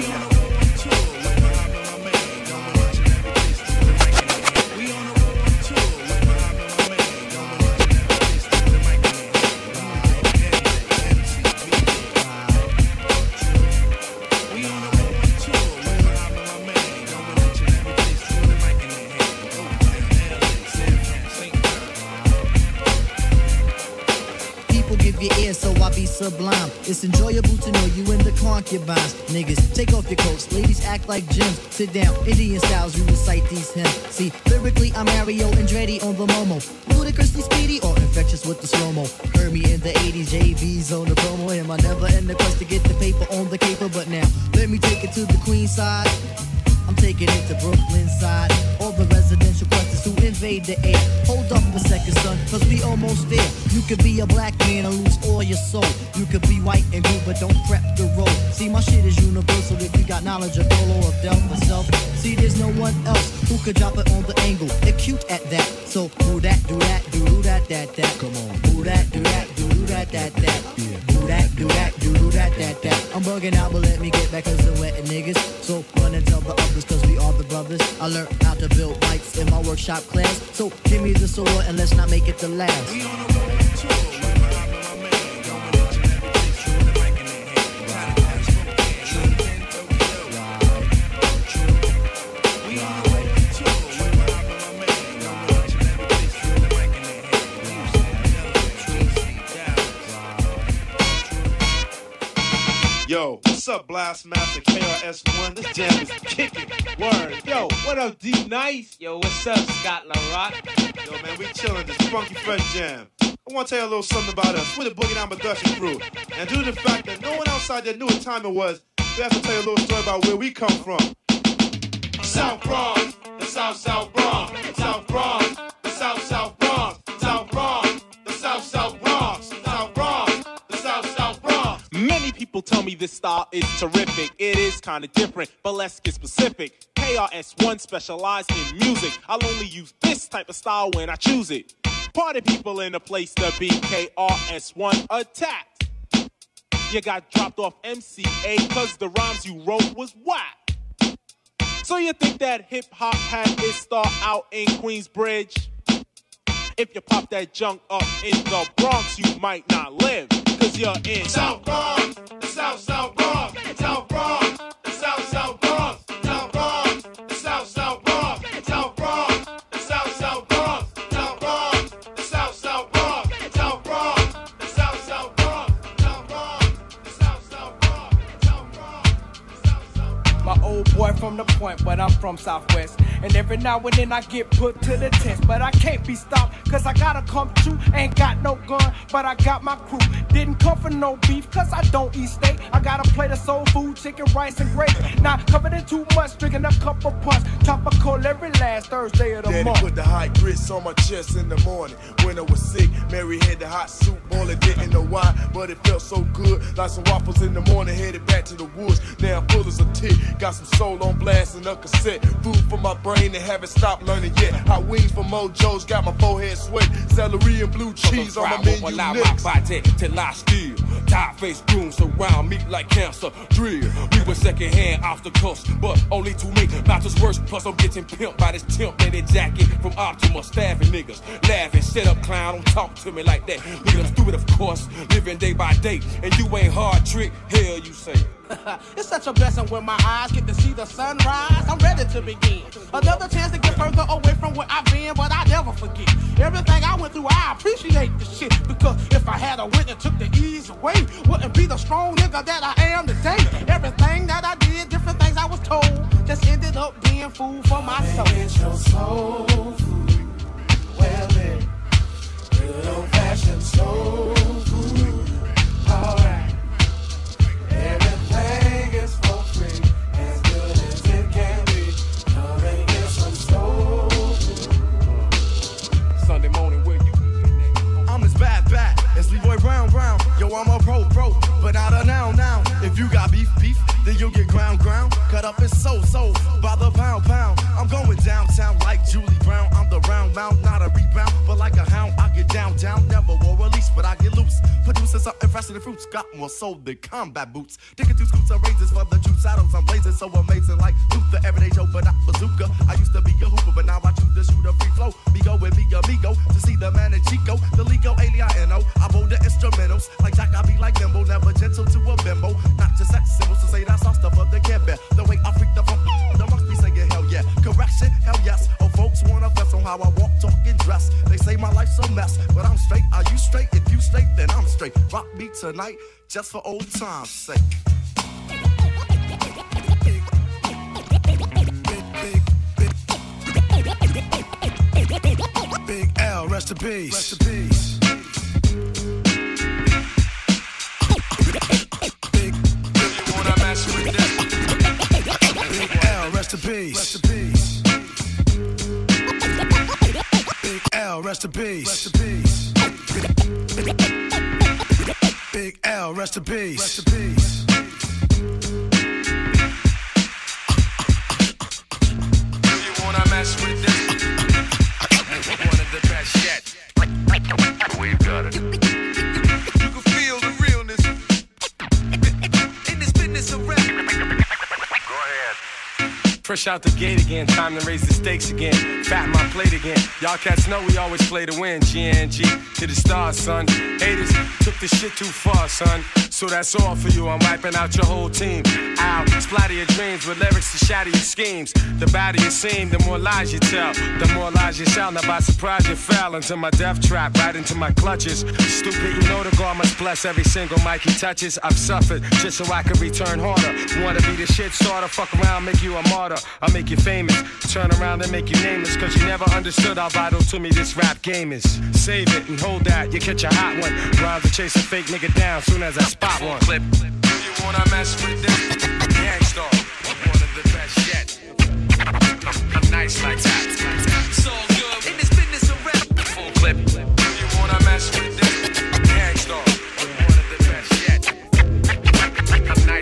So I be sublime. It's enjoyable to know you in the concubines. Niggas, take off your coats. Ladies act like gems. Sit down, Indian styles, you recite these hymns. See, lyrically, I'm Mario Andretti on the Momo. Ludicrously speedy or infectious with the slow-mo. Heard me in the eighties, J V's on the promo. Am I never in the quest to get the paper on the caper? But now, let me take it to the Queen side. I'm taking it to Brooklyn side. All the residential questions who invade the air. Hold up a second, son, cause we almost there. You could be a black man and lose all your soul. You could be white and blue, but don't prep the road. See, my shit is universal if you got knowledge of Dolo or Del myself. See, there's no one else who could drop it on the angle. They're cute at that. So, do that, do that, do do that, that, that. Come on. Do that, do that, do do that, that, that. Yeah. Do that, do that, do do that, that, that. I'm bugging out, but let me get back cause I'm wetting niggas. So, run and tell the others cause we are the brothers. I learned how to build bikes in my workshop class. So, give me the sword and let's not make it the last. We on the road too. Yo, what's up, Blastmaster K R S One? This jam is kicking. Word. Yo, what up, D Nice? Yo, what's up, Scott LaRock? Yo, man, we chilling this funky fresh jam. I want to tell you a little something about us. We're the Boogie Down Production crew. And due to the fact that no one outside there knew what time it was, we have to tell you a little story about where we come from. South Bronx, the South South Bronx, South Bronx, the South South Bronx. this style is terrific. It is kinda different, but let's get specific. K R S One specialized in music. I'll only use this type of style when I choose it. Party people in the place to be. K R S One attacked. You got dropped off M C A cause the rhymes you wrote was whack. So you think that hip-hop had its start out in Queensbridge? If you pop that junk up in the Bronx, you might not live, cause you're in South Bronx, the South South Bronx, South Bronx, the South South Bronx, South Bronx, the South South Bronx, South Bronx, the South South Bronx, South Bronx, the South South Bronx, South Bronx, the South South Bronx, South Bronx, the South South Bronx, South Bronx. My old boy from the point, but I'm from Southwest. And every now and then I get put to the test, but I can't be stopped, cause I gotta come true. Ain't got no gun, but I got my crew. Didn't come for no beef, cause I don't eat steak. I got a plate of soul food, chicken, rice, and grapes. Not covered in too much, drinking a cup of punch. Tropical every last Thursday of the Daddy month. put the hot grits on my chest in the morning. When I was sick, Mary had the hot soup boiling, didn't know why, but it felt so good. Like some waffles in the morning, headed back to the woods. Now I'm full as a tick, got some soul on blast and a cassette. Food for my brain and haven't stopped learning yet. Hot wings from Mojo's got my forehead sweat. Celery and blue cheese on my menu allow next. my body till I steal. Tie-faced grooms surround me like cancer. Drill. We were second-hand obstacles, but only to me. Matters worse, plus I'm getting pimped by this temp-knitted jacket from Optima. Stabbing niggas, laughing, shut up, clown. Don't talk to me like that. Nigga, I'm stupid, of course. Living day by day, and you ain't hard trick. Hell, you say. It's such a blessing when my eyes get to see the sunrise. I'm ready to begin. Another chance to get further away from where I've been, but I never forget. Everything I went through, I appreciate the shit. Because if I had a wit that took the ease away, wouldn't be the strong nigga that I am today. Everything that I did, different things I was told, just ended up being food for my soul. Get your soul food. Well then, good old fashioned soul food. Alright. Everything is for free, as good as it can be. Come and get some soul food. Sunday morning, where you? I'm as bad, bad as Leroy Brown, Brown. Yo, I'm a pro, pro, but not a now, now. If you got beef, beef, then you'll get ground, ground. Cut up and so, so, by the pound, pound. I'm going downtown like Julie Brown. I'm the round mound, not a rebound, but like a hound, I get down, down. Never wore release, but I get loose. Producing something fresh in the fruits, got more soul than combat boots. Digging two scoops of razors for the juice saddles. I'm blazing so amazing like Luther, everyday Joe, but not bazooka. I used to be a hooper, but now I choose to shoot a free flow. Migo with me, amigo, to see the man in Chico, the Ligo, Alieno. I roll the instrumentals like Jack, I be like nimble, never gentle to a bimbo. Not just sex symbols to say that's all stuff of the Care Bear. The way I freak the funk, the monks be saying hell yeah. Correction, hell yes. Oh, folks wanna fess on how I walk, talk, and dress. They say my life's a mess, but I'm straight. Are you straight? If you straight, then I'm straight. Rock me tonight, just for old time's sake. Big L, rest in peace. Rest in peace. Big, you wanna mess with that? Big L, rest in peace. Rest in peace. Big L, rest in peace. Rest in peace. Big L, rest in peace. Rest in peace. Do you wanna mess with this? One of the best yet. We've got it. You can feel the realness in this business of rap. Go ahead. Fresh out the gate again, time to raise the stakes again. Fat my plate again. Y'all cats know we always play to win. G N G to the stars, son. Haters took this shit too far, son. So that's all for you. I'm wiping out your whole team. Out, splatter your dreams with lyrics to shatter your schemes. The badder you seem, the more lies you tell. The more lies you sell. Now by surprise you fell into my death trap, right into my clutches. Stupid, you know the God must bless every single mic he touches. I've suffered just so I can return harder. Wanna be the shit starter, fuck around, make you a martyr. I'll make you famous, turn around and make you nameless. Cause you never understood how vital to me this rap game is. Save it and hold that, you catch a hot one. Rhymes to chase a fake nigga down soon as I spot one. Clip. Do you wanna mess with this? Gangstar, one of the best yet. I'm nice like that. It's all good in this business of rap. Full clip. Do you wanna mess with this? Gangstar, one of the best yet. I'm nice.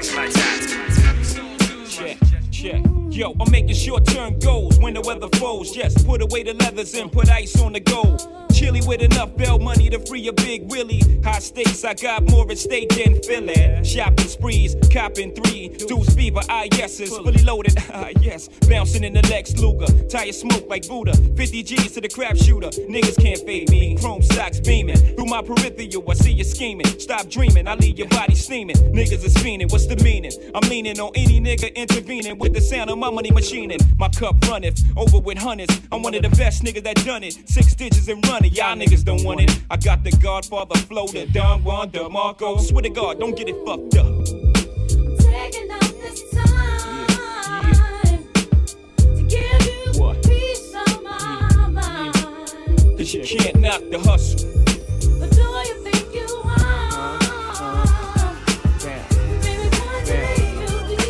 clothes. Just put away the leathers and put ice on the gold. Chilly with enough bail money to free a big Willie. High stakes, I got more at stake than Philly. Shopping sprees, copping three. Deuce fever, ah yeses, fully loaded, ah yes. Bouncing in the Lex Luger, tire smoke like Buddha. fifty G's to the crap shooter, niggas can't fade me. Chrome socks beaming, through my peripheral, I see you scheming. Stop dreaming, I leave your body steaming. Niggas is fiending, what's the meaning? I'm leaning on any nigga intervening with the sound of my money machining. My cup runneth, over with hundreds. I'm one of the best niggas that done it. Six digits and running. Y'all niggas don't want it. I got the Godfather flow, the Don Juan DeMarco. Swear to God, don't get it fucked up. I'm taking out this time yeah, yeah. to give you what? Peace of my mind. Cause you can't knock the hustle. But do you think you are? Uh, uh, Baby, one day you'll be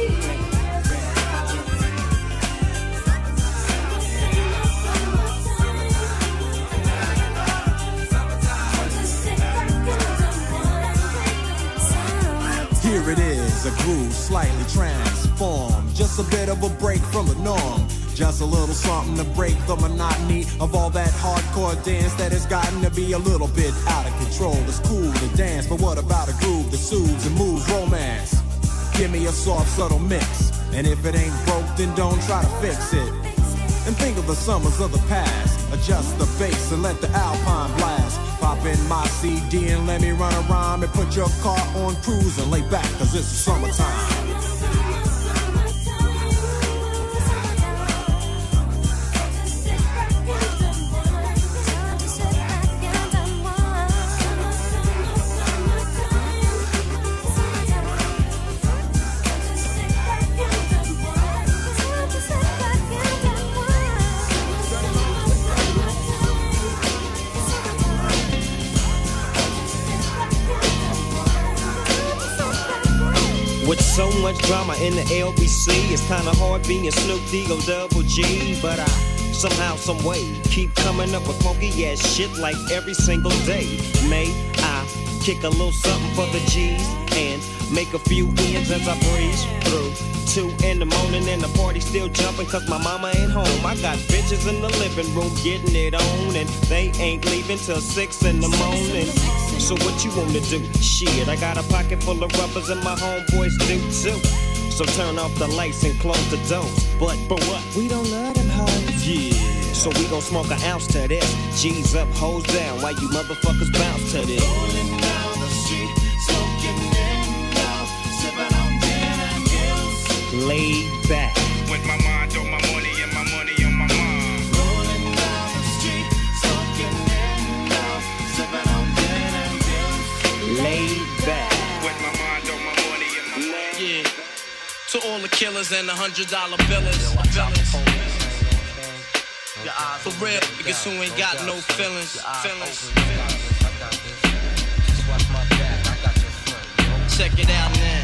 Here it is, a groove slightly transformed. Just a bit of a break from the norm. Just a little something to break the monotony of all that hardcore dance that has gotten to be a little bit out of control. It's cool to dance, but what about a groove that soothes and moves romance? Give me a soft, subtle mix. And if it ain't broke, then don't try to fix it. And think of the summers of the past. Adjust the bass and let the Alpine blast. Pop in my C D and let me run a rhyme and put your car on cruise and lay back, cause it's summertime. With so much drama in the L B C, it's kinda hard being Snoop D-O double G. But I somehow, some way, keep coming up with funky ass shit like every single day. May I kick a little something for the G's and make a few ends as I breeze through. Two in the morning and the party still jumping cause my mama ain't home. I got bitches in the living room getting it on and they ain't leaving till six in the morning. So what you wanna do? Shit, I got a pocket full of rubbers and my homeboys do too. So turn off the lights and close the doors. But, but what? We don't love them hoes. Yeah. So we gon' smoke an ounce to this. G's up, hoes down, while you motherfuckers bounce to this. rolling down the street, smoking in now, sipping on gin and gills. Laid back. With my mind on my money and my money on my mind. Rolling down the street, smoking in now, sipping on gin and gills. Laid back. With my mind on my money and my mind. Yeah. To all the killers and the hundred dollar billers. For real, niggas who ain't got no feelings. Feelings. Check it out now.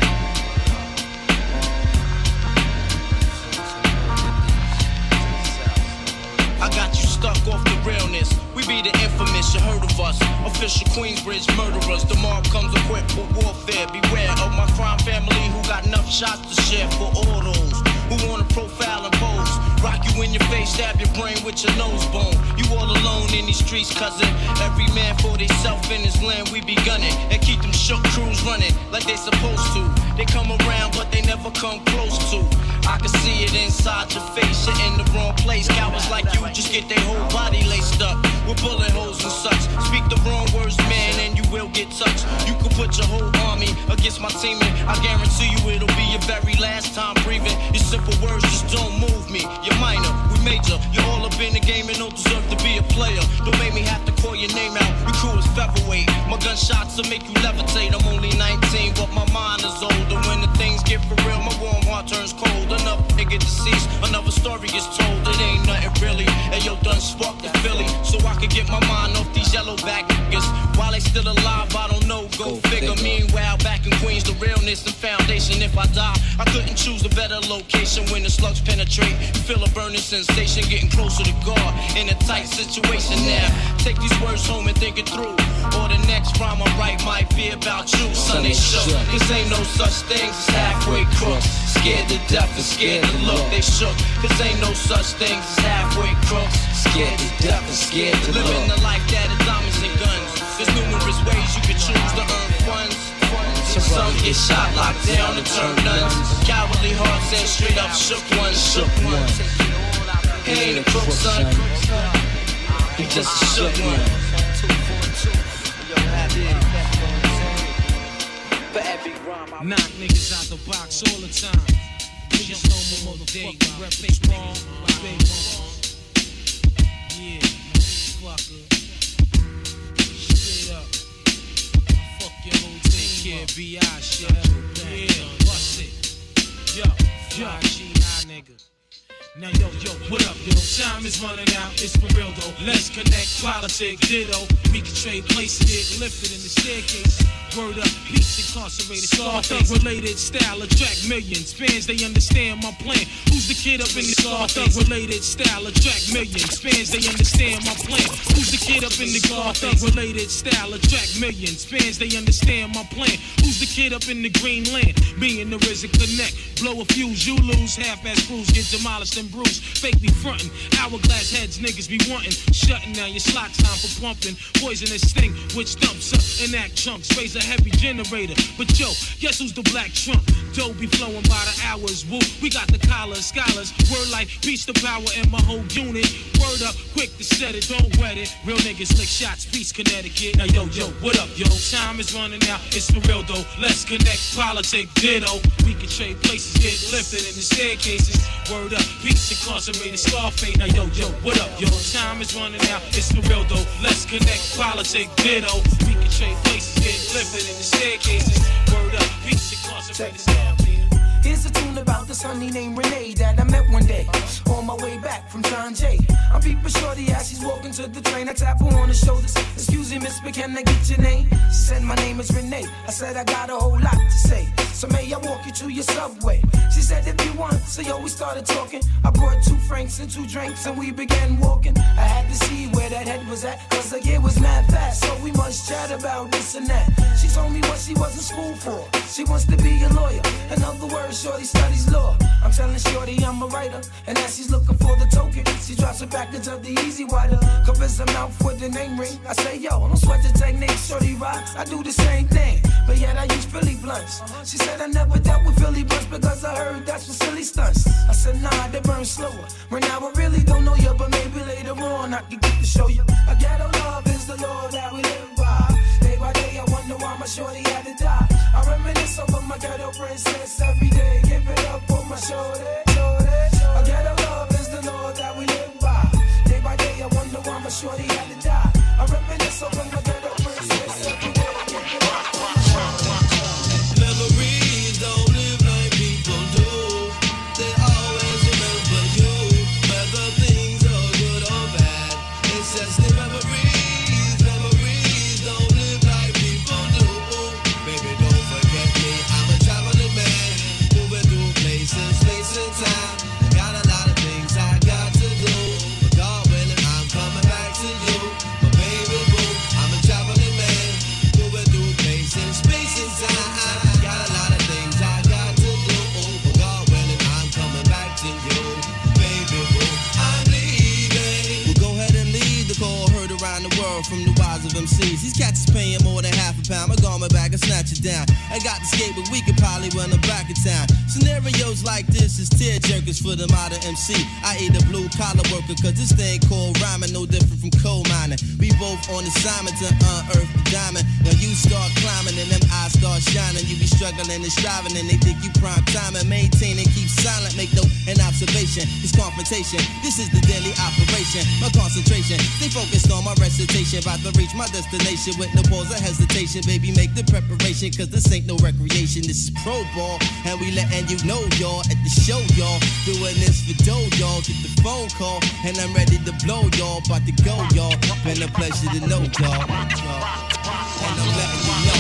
I got you stuck off the realness. We be the infamous, you heard of us. Official Queensbridge murderers. The mob comes equipped for warfare. Beware of my crime family who got enough shots to share for all those who wanna profile and pose. Rock you in your face, stab your brain with your nose bone. You all alone in these streets, cousin. Every man for theyself in his land, we be gunning. And keep them shook crews running like they supposed to. They come around, but they never come close to. I can see it inside your face, you're in the wrong place. Cowards like you just get their whole body laced up with bullet holes and such. Speak the wrong words, man, and you will get touched. You can put your whole army against my team, and I guarantee you it'll be your very last time breathing. Your simple words just don't move me. You're minor, we major. You're all up in the game and don't deserve to be a player. Don't make me have to call your name out. Your crew is featherweight. My gunshots will make you levitate. I'm only nineteen, but my mind is older. When the things get for real, my warm heart turns cold. Another nigga deceased, another story is told. It ain't nothing really. And yo, done sparked the Philly, so I could get my mind off these yellow back niggas. While they still alive, I don't know Go figure. Meanwhile, back in Queens, the realness and foundation. If I die, I couldn't choose a better location when the slugs penetrate. Feel a burning sensation, getting closer to God in a tight situation now. Take these words home and think it through. Or the next rhyme I write might be about you. Son, they shook. Cause ain't no such things as halfway crooks. Scared to death and scared to look. They shook. Cause ain't no such things as halfway crooks. Scared to death and scared to look. Living the life that is diamonds and guns. There's numerous ways you can choose to earn funds. Some get shot, locked down, and turn nuns. Cowardly hearts and straight up shook ones, shook ones. He ain't a crook, son. He just a shook one. Knock niggas out the box all the time. Niggas know more motherfucker. Rep strong, big yeah, motherfucker. Straight up. Fuck your whole thing, kid. B I shit. Yeah, bust it. Yo, yo, G I nigga. Now yo, yo, what up, yo? Time is running out, it's for real though. Let's connect, politic, ditto. We can trade places, get lifted in the staircase. Word up, peace incarcerated, Scarface related style attract millions. Fans, they understand my plan. Who's the kid up in the Scarface related style attract millions? Fans, they understand my plan. Who's the kid up in the Scarface related style attract millions? Fans, they understand my plan. Who's the kid up in the Green Land? Me and the R Z A connect. Blow a fuse, you lose. Half-ass crews get demolished and bruised. Fake be frontin'. Hourglass heads niggas be wantin'. Shutting down your slot time for pumping. Poisonous sting, which dumps up and act chunks. Raise a heavy generator. But yo, guess who's the black trump? Dough be flowing by the hours. Woo, we got the collars, scholars. Word like peace to power in my whole unit. Word up, quick to set it, don't wet it. Real niggas lick shots, peace Connecticut. Now yo, yo, what up, yo? Time is running out, it's for real though. Let's connect, politic, ditto. We can trade places, get lifted in the staircases. Word up, peace incarcerated, Scarface. Now yo, yo, what up, yo? Time is running out, it's for real though. Let's connect, politic, ditto. We can trade places, get lifted in the staircases. Word up, peace incarcerated, Scarface. Here's a tune about this honey named Renee that I met one day on my way back from John Jay. I'm peeping shorty as she's walking to the train. I tap her on the shoulders. Excuse me, miss, but can I get your name? She said my name is Renee. I said I got a whole lot to say. So may I walk you to your subway? She said if you want. So yo, we started talking. I brought two francs and two drinks and we began walking. I had to see where that head was at, cause the year was mad fast. So we must chat about this and that. She told me what she was in school for. She wants to be a lawyer. In other words, shorty studies law. I'm telling shorty I'm a writer. And as she's looking for the token, she drops a package of the easy wider. Covers her mouth with the name ring. I say, yo, don't sweat the technique, shorty rocks. I do the same thing, but yet I use Philly blunts. She said I never dealt with Philly blunts because I heard that's for silly stunts. I said, nah, they burn slower. Right now I really don't know you, but maybe later on I can get to show you. A ghetto love is the law that we live by. Day by day I wonder why my shorty had to die. I reminisce over my ghetto princess every day. Give it up for my shorty, shorty. A ghetto love is the law that we live by. Day by day I wonder why my shorty had to die. I reminisce over my ghetto princess every day. Give it up. Memories don't live like people do. They always remember you, whether things are good or bad. It's just the memories, memories don't live like people do. Baby, don't forget me, I'm a traveling man, moving through places, space and time. I got a lot of things I got to do, but God willing, I'm coming back to you. My baby boo, I'm a traveling man, moving through places, space and time. I got a lot of things I got to do, but God willing, I'm coming back to you. Baby boo, I'm leaving. We'll go ahead and leave the call heard around the world from the wise of M Cs. These cats is paying more than half a pound. My garment bag and snatch it down. I got the skate, but we could probably run them back in town. Scenarios like this is tear jerkers for the modern M C. I ain't a blue collar worker, cause this thing called rhyming no different from coal mining. We both on assignment to unearth the diamond. When you start climbing and them eyes start shining, you be struggling and striving and they think you prime time and maintain and keep silent. Make no an observation. It's confrontation. This is the daily operation. My concentration. Stay focused on my recitation. About to reach my destination with no pause or hesitation. Baby, make the preparation, cause this ain't no recreation. This is pro ball. And we letting you know, y'all, at the show, y'all. Doing this for dough, y'all. Get the phone call. And I'm ready to blow, y'all. About to go, y'all. Been a pleasure to know, y'all. And I'm letting you know.